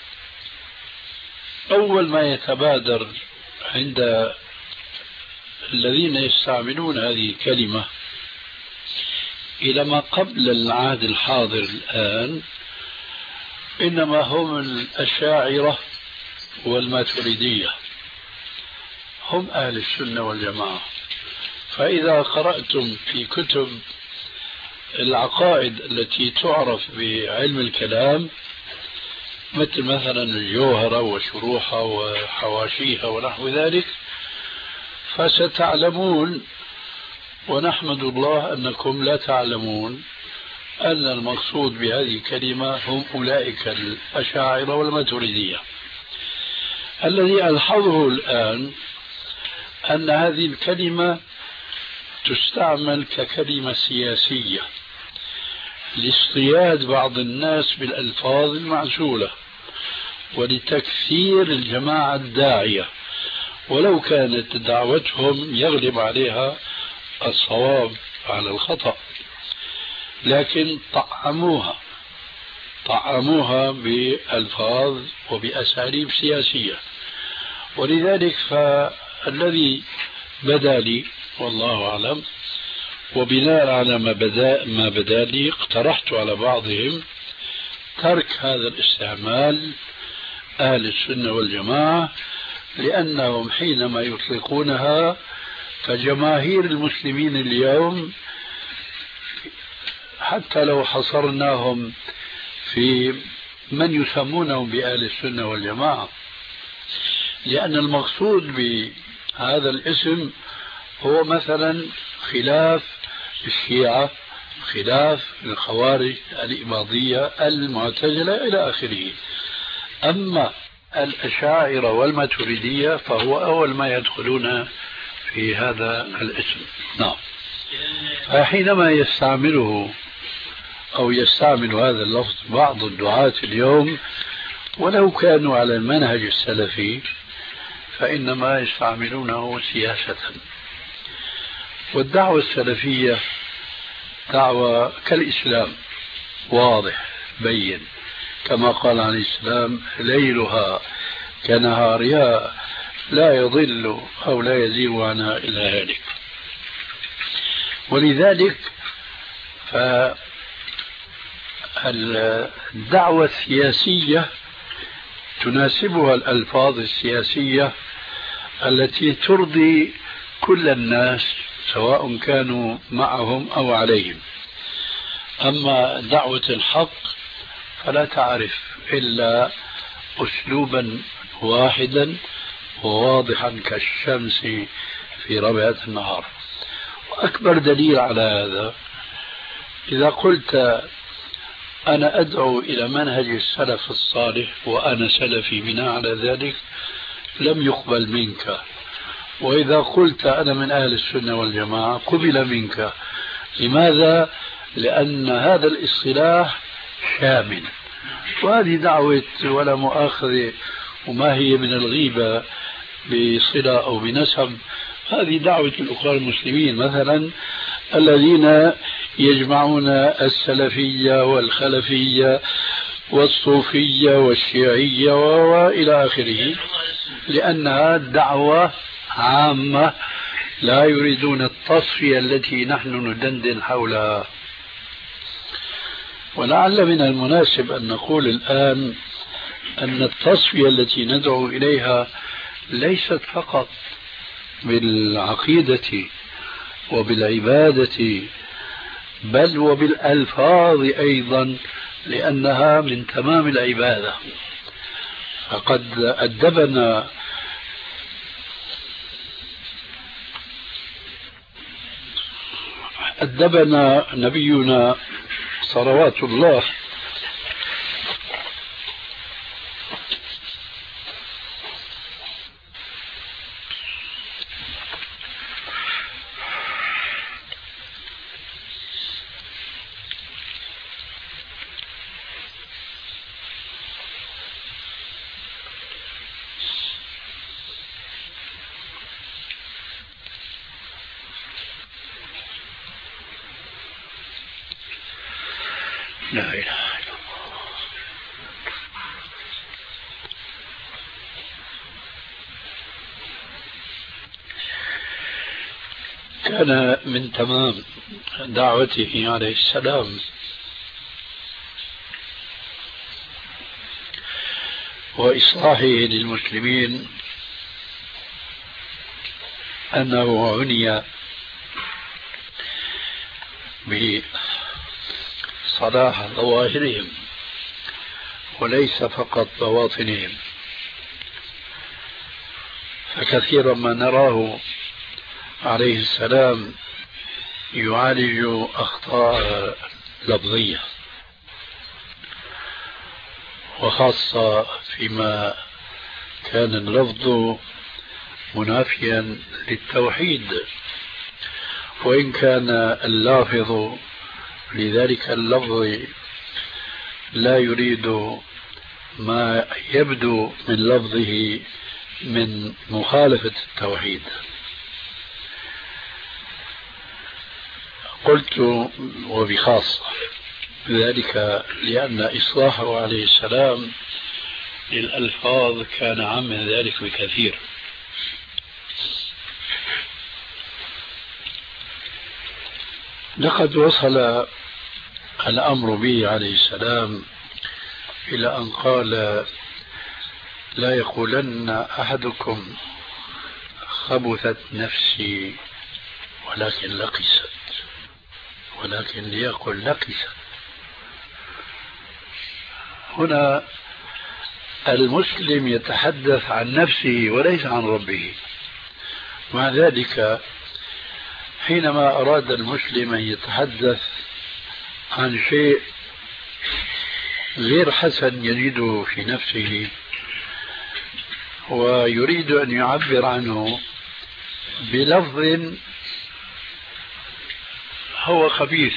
ما يتبادر عند الذين يستعملون هذه الكلمة إلى ما قبل العهد الحاضر الآن
إنما هم الأشاعرة والماتريدية، هم أهل السنة والجماعة. فإذا قرأتم في كتب العقائد التي تعرف بعلم الكلام مثل مثلا الجوهرة وشروحها وحواشيها ونحو ذلك، فستعلمون، ونحمد الله أنكم لا تعلمون، أن المقصود بهذه الكلمة هم أولئك الأشاعرة والماتريدية. الذي ألحظه الآن أن هذه الكلمة تستعمل ككلمة سياسية لاصطياد بعض الناس بالألفاظ المعزولة ولتكثير الجماعة الداعية، ولو كانت دعوتهم يغلب عليها الصواب على الخطأ، لكن طعموها بألفاظ وبأساليب سياسية. ولذلك فالذي بدا لي والله أعلم، وبناء على ما بدا لي اقترحت على بعضهم ترك هذا الاستعمال أهل السنة والجماعة، لأنهم حينما يطلقونها فجماهير المسلمين اليوم حتى لو حصرناهم في من يسمونهم بأهل السنة والجماعة، لأن المقصود بهذا الاسم هو مثلا خلاف الشيعة، خلاف الخوارج، الإباضية، المعتزلة إلى آخره. أما الأشاعرة والماتريدية فهو أول ما يدخلون في هذا الاسم. نعم. فحينما يستعمله أو يستعمل هذا اللفظ بعض الدعاة اليوم ولو كانوا على المنهج السلفي فإنما يستعملونه سياسة. والدعوة السلفية دعوة كالإسلام، واضح بين، كما قال عليه السلام: ليلها كنهارها لا يضل أو لا يزيغ عنها إلا هالك. ولذلك فالدعوة السياسية تناسبها الألفاظ السياسية التي ترضي كل الناس سواء كانوا معهم أو عليهم. أما دعوة الحق فلا تعرف إلا أسلوبا واحدا وواضحا كالشمس في ربيعة النهار. وأكبر دليل على هذا إذا قلت أنا أدعو إلى منهج السلف الصالح وأنا سلفي بناء على ذلك لم يقبل منك، وإذا قلت أنا من أهل السنة والجماعة قبل منك. لماذا؟ لأن هذا الاصطلاح شامل، وهذه دعوة ولا مؤاخذة، وما هي من الغيبة بصلة أو بنسب، هذه دعوة الأخوان المسلمين مثلا الذين يجمعون السلفية والخلفية والصوفية والشيعية وإلى آخره، لأنها دعوة عامة لا يريدون التصفية التي نحن ندندن حولها. ولعل من المناسب أن نقول الآن أن التصفية التي ندعو إليها ليست فقط بالعقيدة وبالعبادة بل وبالألفاظ أيضا، لأنها من تمام العبادة. فقد أدبنا نبينا صلوات الله لا إله إلا الله. كان من تمام دعوته عليه السلام وإصلاحه للمسلمين أنه عني بصلاح ظواهرهم وليس فقط بواطنهم. فكثيرا ما نراه عليه السلام يعالج أخطاء لفظية، وخاصة فيما كان اللفظ منافيا للتوحيد، وإن كان اللافظ لذلك اللفظ لا يريد ما يبدو من لفظه من مخالفة التوحيد. قلت وبخاصة ذلك لأن إصلاحه عليه السلام للألفاظ كان عام من ذلك بكثير. لقد وصل الأمر به عليه السلام إلى أن قال: لا يقولن أحدكم خبثت نفسي ولكن لقست، ولكن ليقل لقست. هنا المسلم يتحدث عن نفسه وليس عن ربه. مع ذلك حينما أراد المسلم أن يتحدث عن شيء غير حسن يجده في نفسه ويريد أن يعبر عنه بلفظ هو خبيث،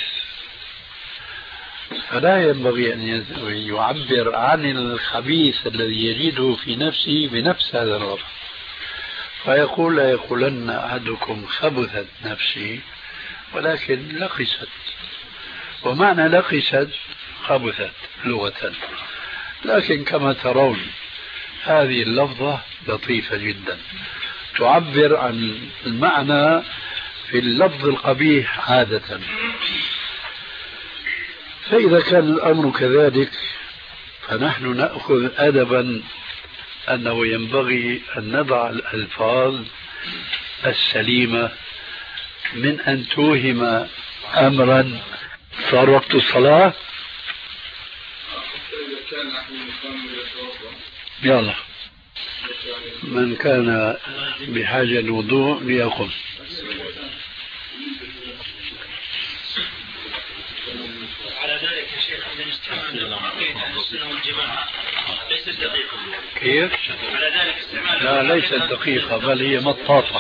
فلا ينبغي أن يعبر عن الخبيث الذي يجده في نفسه بنفس هذا اللفظ، فيقول: لا يقولن أحدكم خبثت نفسي ولكن لقست. ومعنى لقست خبثت لغة، لكن كما ترون هذه اللفظة لطيفة جدا تعبر عن المعنى في اللفظ القبيح عادة. فإذا كان الأمر كذلك فنحن نأخذ أدبا أنه ينبغي أن نضع الألفاظ السليمة من أن توهم أمرا. صار وقت الصلاة، يلا من كان بحاجة الوضوء ليقم.
على ذلك يا شيخ عندنا استعمال عقيدة السنة والجماعة ليست دقيقة.
كيف؟
على ذلك استعمال
لا ليست دقيقة بل هي مطاطة.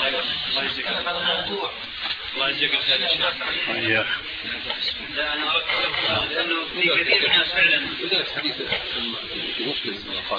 الله يجزيك الخير يا شيخ. لا أنا أردت لأنه في كثير من الناس فعلا
لذلك حديث مسلم قال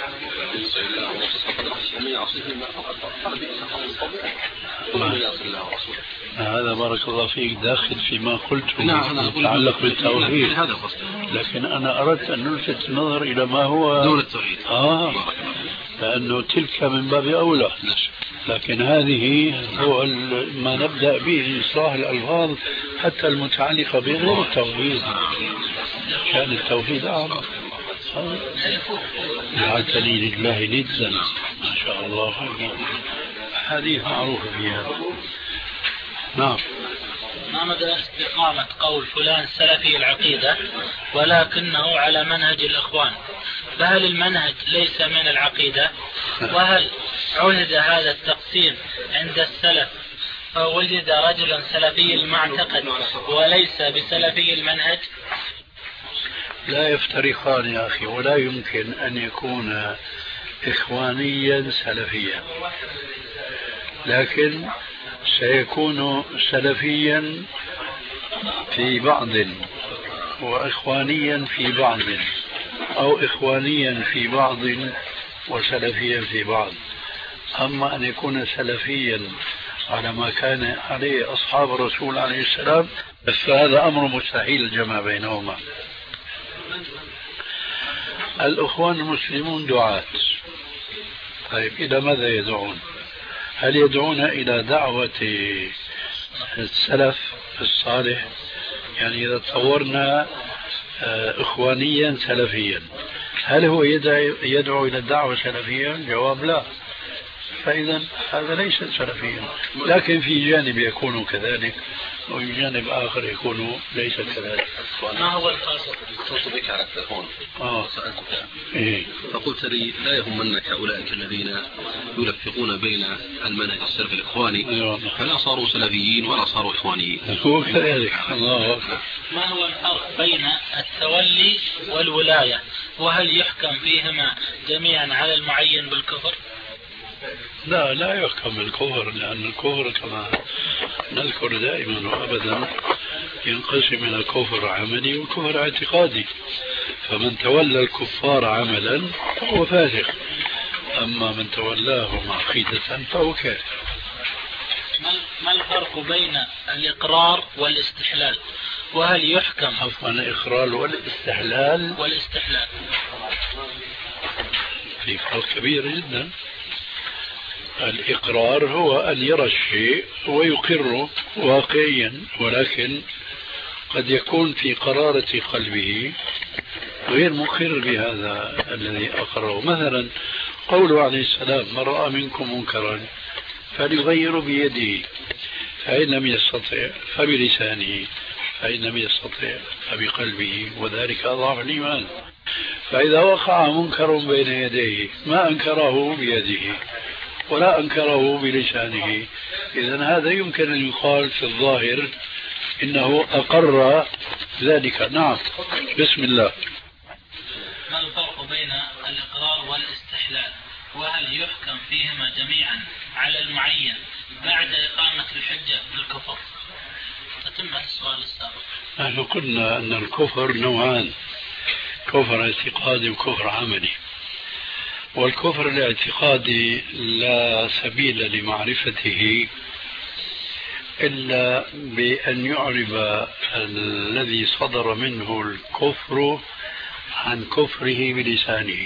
هذا بارك الله فيك داخل فيما قلته يتعلق بالتوحيد، لكن أنا أردت أن نلفت النظر إلى ما هو
دون التوحيد.
لأنه تلك من باب أولى، لكن هذه هو ما نبدأ به إصلاح الألفاظ حتى المتعلقة بغير التوحيد. كان التوحيد أعظم. جعلتني لله ندا، ما شاء الله، حديث معروف فيها. نعم.
ما مدى استقامة قول فلان سلفي العقيدة ولكنه على منهج الإخوان؟ فهل المنهج ليس من العقيدة؟ وهل عهد هذا التقسيم عند السلف فوجد رجلا سلفي المعتقد وليس بسلفي المنهج؟
لا يفترقان يا أخي، ولا يمكن أن يكون إخوانيا سلفيا، لكن سيكون سلفيا في بعض وإخوانيا في بعض، أو إخوانيا في بعض وسلفيا في بعض. أما أن يكون سلفيا على ما كان عليه أصحاب الرسول عليه السلام فهذا أمر مستحيل الجمع بينهما. الأخوان المسلمون دعاة، طيب إلى ماذا يدعون؟ هل يدعون إلى دعوة السلف الصالح؟ يعني إذا تصورنا إخوانيا سلفيا، هل هو يدعو إلى الدعوة سلفية؟ الجواب لا. فإذا هذا ليس سلفيا، لكن في جانب يكون كذلك وفي جانب آخر يكون ليس كذلك.
ما هو القصد؟
اتصلت بك على التلفون سألتك فقلت لي لا يهمنك أولئك الذين يلفقون بين المنهج السلفي الإخواني فلا صاروا سلفيين ولا صاروا إخوانيين.
هو كذلك. الله أكبر.
ما هو الفرق بين التولي والولاية، وهل يحكم فيهما جميعا على المعين بالكفر؟
لا يحكم بالكفر، لأن الكفر كما نذكر دائما وأبدا ينقسم إلى كفر عملي وكفر اعتقادي، فمن تولى الكفار عملا فهو فاسق، أما من تولاهم عقيدة فهو كافر.
ما الفرق بين الإقرار والاستحلال، وهل يحكم
الإقرار والاستحلال في فرق كبير جدا. الإقرار هو أن يرى الشيء ويقره واقعيا، ولكن قد يكون في قرارة قلبه غير مقر بهذا الذي أقره. مثلا قوله عليه السلام: من رأى منكم منكرا فليغير بيده، فإن لم يستطع فبلسانه، فإن لم يستطع فبقلبه، وذلك أضعف الإيمان. فإذا وقع منكر بين يديه ما أنكره بيده ولا أنكره بلسانه، إذن هذا يمكن أن يقال في الظاهر إنه أقر ذلك. نعم. بسم الله.
ما الفرق بين الإقرار والاستحلال، وهل يحكم فيهما جميعا على المعين بعد إقامة الحجة بالكفر؟ تتم السؤال السابق.
نحن قلنا أن الكفر نوعان: كفر اعتقادي وكفر عملي. والكفر الاعتقادي لا سبيل لمعرفته إلا بأن يعرب الذي صدر منه الكفر عن كفره بلسانه.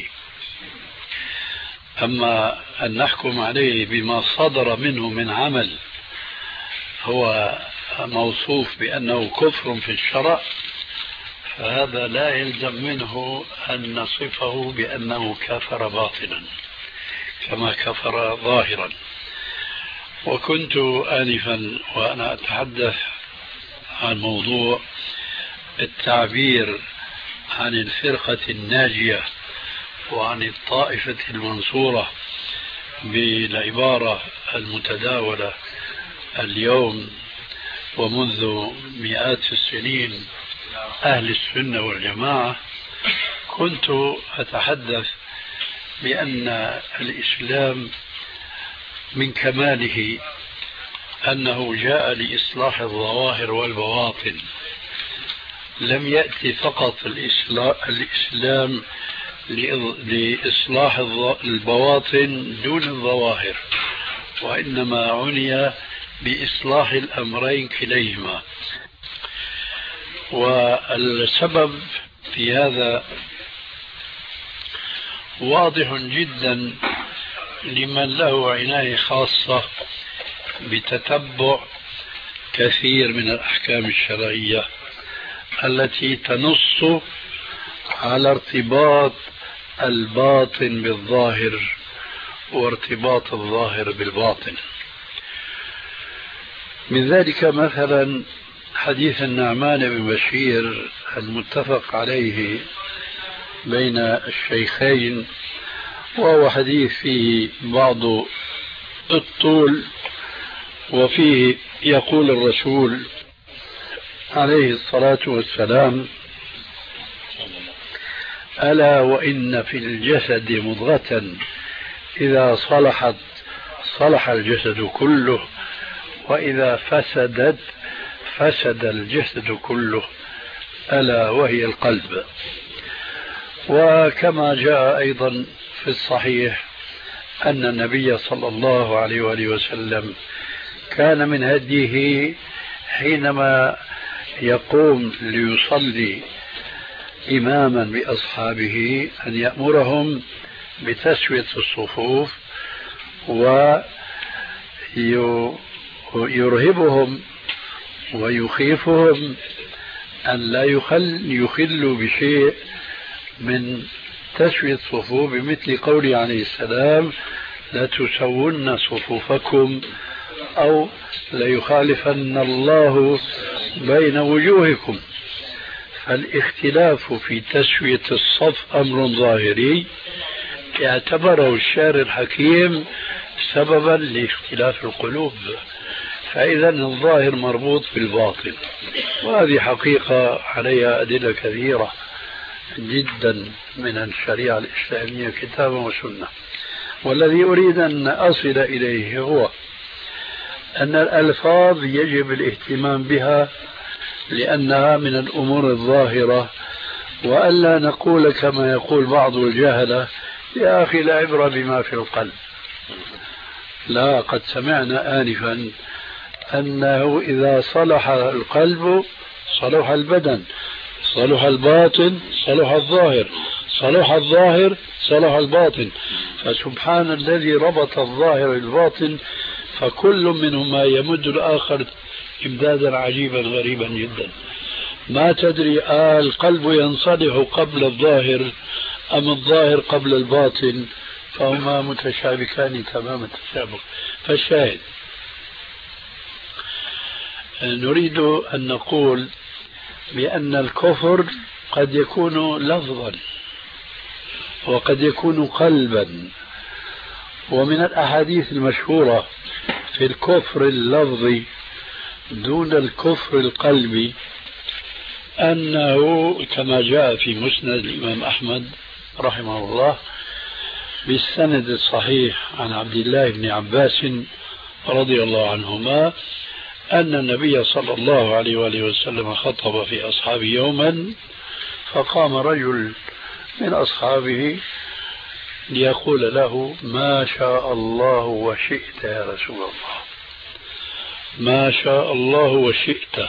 أما أن نحكم عليه بما صدر منه من عمل هو موصوف بأنه كفر في الشرع، فهذا لا يلزم منه أن نصفه بأنه كفر باطنا كما كفر ظاهرا. وكنت آنفا وأنا أتحدث عن موضوع التعبير عن الفرقة الناجية وعن الطائفة المنصورة بالعبارة المتداولة اليوم ومنذ مئات السنين: أهل السنة والجماعة. كنت أتحدث بأن الإسلام من كماله أنه جاء لإصلاح الظواهر والبواطن، لم يأتي فقط الإسلام لإصلاح البواطن دون الظواهر، وإنما عني بإصلاح الأمرين كليهما. والسبب في هذا واضح جدا لمن له عناية خاصة بتتبع كثير من الأحكام الشرعية التي تنص على ارتباط الباطن بالظاهر وارتباط الظاهر بالباطن. من ذلك مثلا حديث النعمان بن بشير المتفق عليه بين الشيخين، وهو حديث فيه بعض الطول، وفيه يقول الرسول عليه الصلاة والسلام: ألا وإن في الجسد مضغة إذا صلحت صلح الجسد كله، وإذا فسدت فسد الجسد كله، ألا وهي القلب. وكما جاء أيضا في الصحيح أن النبي صلى الله عليه وآله وسلم كان من هديه حينما يقوم ليصلي إماما بأصحابه أن يأمرهم بتسوية الصفوف ويرهبهم ويخيفهم أن لا يخلوا بشيء من تسوية الصفوف بمثل قوله عليه السلام لتسون صفوفكم أو ليخالفن الله بين وجوهكم. فالاختلاف في تسوية الصف أمر ظاهري اعتبره الشارع الحكيم سببا لاختلاف القلوب، فإذا الظاهر مربوط بالباطن، وهذه حقيقة عليها أدلة كثيرة جدا من الشريعة الإسلامية كتابا وسنة. والذي أريد أن أصل إليه هو أن الألفاظ يجب الاهتمام بها لأنها من الأمور الظاهرة، وألا نقول كما يقول بعض الجهلة يا أخي لا عبرة بما في القلب. لا، قد سمعنا آنفا أنه إذا صلح القلب صلح البدن، صلح الباطن صلح الظاهر، صلح الظاهر صلح الباطن. فسبحان الذي ربط الظاهر بالباطن، فكل منهما يمد الآخر إمدادا عجيبا غريبا جدا. ما تدري القلب ينصلح قبل الظاهر أم الظاهر قبل الباطن، فهما متشابكان تمام التشابك. فالشاهد نريد أن نقول بأن الكفر قد يكون لفظا وقد يكون قلبا. ومن الأحاديث المشهورة في الكفر اللفظي دون الكفر القلبي أنه كما جاء في مسند الإمام أحمد رحمه الله بالسند الصحيح عن عبد الله بن عباس رضي الله عنهما أن النبي صلى الله عليه وآله وسلم خطب في أصحابه يوما، فقام رجل من أصحابه ليقول له ما شاء الله وشئت يا رسول الله، ما شاء الله وشئت.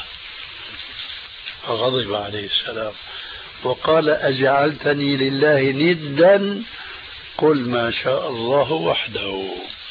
فغضب عليه السلام وقال أجعلتني لله ندا قل ما شاء الله وحده.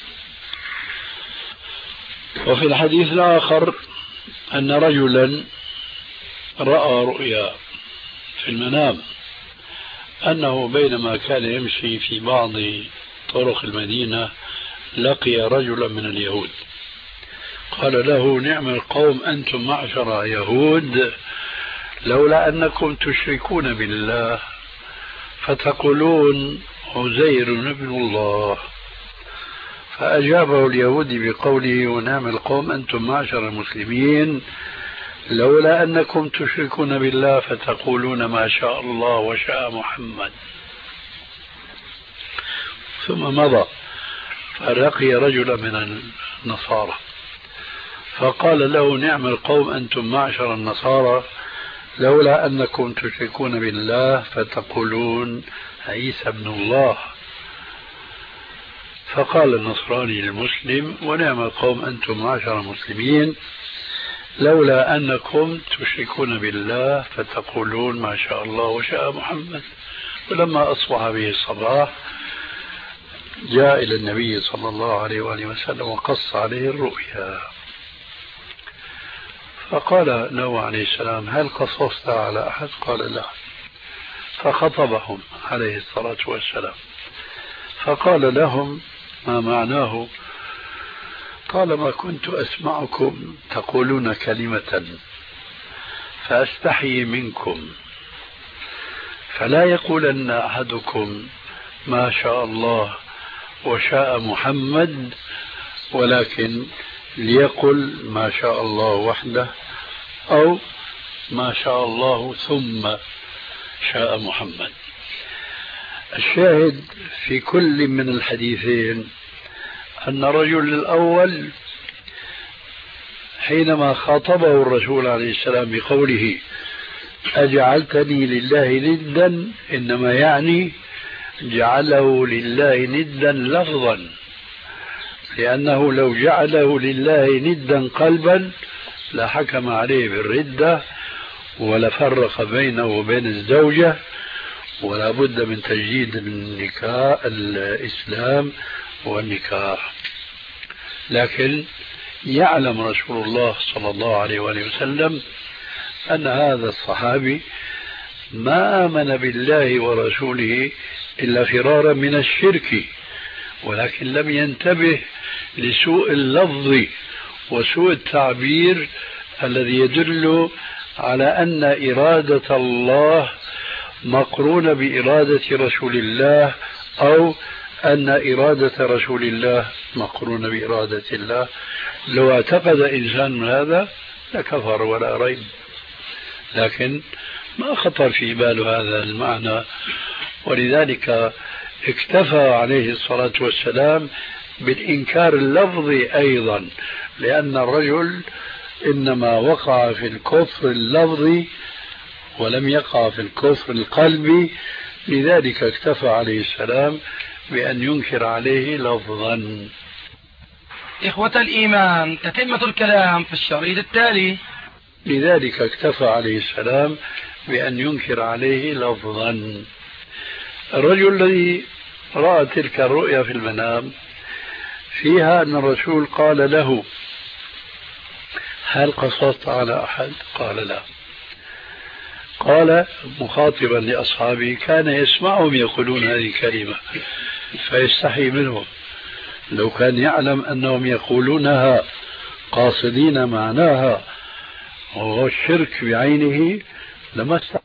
وفي الحديث الآخر أن رجلا رأى رؤيا في المنام أنه بينما كان يمشي في بعض طرق المدينة لقي رجلا من اليهود، قال له نعم القوم أنتم معشر يهود، لولا أنكم تشركون بالله فتقولون عزير ابن الله. فأجابه اليهودي بقوله ونعم القوم أنتم معشر المسلمين، لولا أنكم تشركون بالله فتقولون ما شاء الله وشاء محمد. ثم مضى فلقي رجلا من النصارى فقال له نعم القوم أنتم معشر النصارى، لولا أنكم تشركون بالله فتقولون عيسى ابن الله. فقال النصراني للمسلم ونعم القوم أنتم معشر المسلمين، لولا أنكم تشركون بالله فتقولون ما شاء الله وشاء محمد. ولما أصبح به الصباح جاء إلى النبي صلى الله عليه وآله وسلم وقص عليه الرؤيا، فقال له عليه السلام هل قصصت على أحد؟ قال لا. فخطبهم عليه الصلاة والسلام فقال لهم ما معناه؟ قال ما كنت أسمعكم تقولون كلمة فأستحيي منكم، فلا يقولن أحدكم ما شاء الله وشاء محمد، ولكن ليقل ما شاء الله وحده أو ما شاء الله ثم شاء محمد. الشاهد في كل من الحديثين أن الرجل الأول حينما خاطبه الرسول عليه السلام بقوله أجعلتني لله ندا إنما يعني جعله لله ندا لفظا، لأنه لو جعله لله ندا قلبا لحكم عليه بالردة ولفرق بينه وبين الزوجة، ولا بد من تجديد النكاح الإسلام والنكاح. لكن يعلم رسول الله صلى الله عليه وآله وسلم أن هذا الصحابي ما آمن بالله ورسوله إلا فرارا من الشرك، ولكن لم ينتبه لسوء اللفظ وسوء التعبير الذي يدل على أن إرادة الله مقرونة بإرادة رسول الله، أو أن إرادة رسول الله مقرونة بإرادة الله. لو اعتقد إنسان من هذا لكفر ولا ريب، لكن ما خطر في باله هذا المعنى، ولذلك اكتفى عليه الصلاة والسلام بالإنكار اللفظي أيضا، لأن الرجل إنما وقع في الكفر اللفظي ولم يقع في الكفر القلبي، لذلك اكتفى عليه السلام بأن ينكر عليه لفظا.
إخوة الإيمان، تتمة الكلام في الشريط التالي.
لذلك اكتفى عليه السلام بأن ينكر عليه لفظا. الرجل الذي رأى تلك الرؤيا في المنام فيها أن الرسول قال له: هل قصصت على أحد؟ قال لا. قال مخاطبا لأصحابه: كان يسمعهم يقولون هذه الكلمة فيستحي منهم، لو كان يعلم أنهم يقولونها قاصدين معناها وهو الشرك بعينه لما استحي.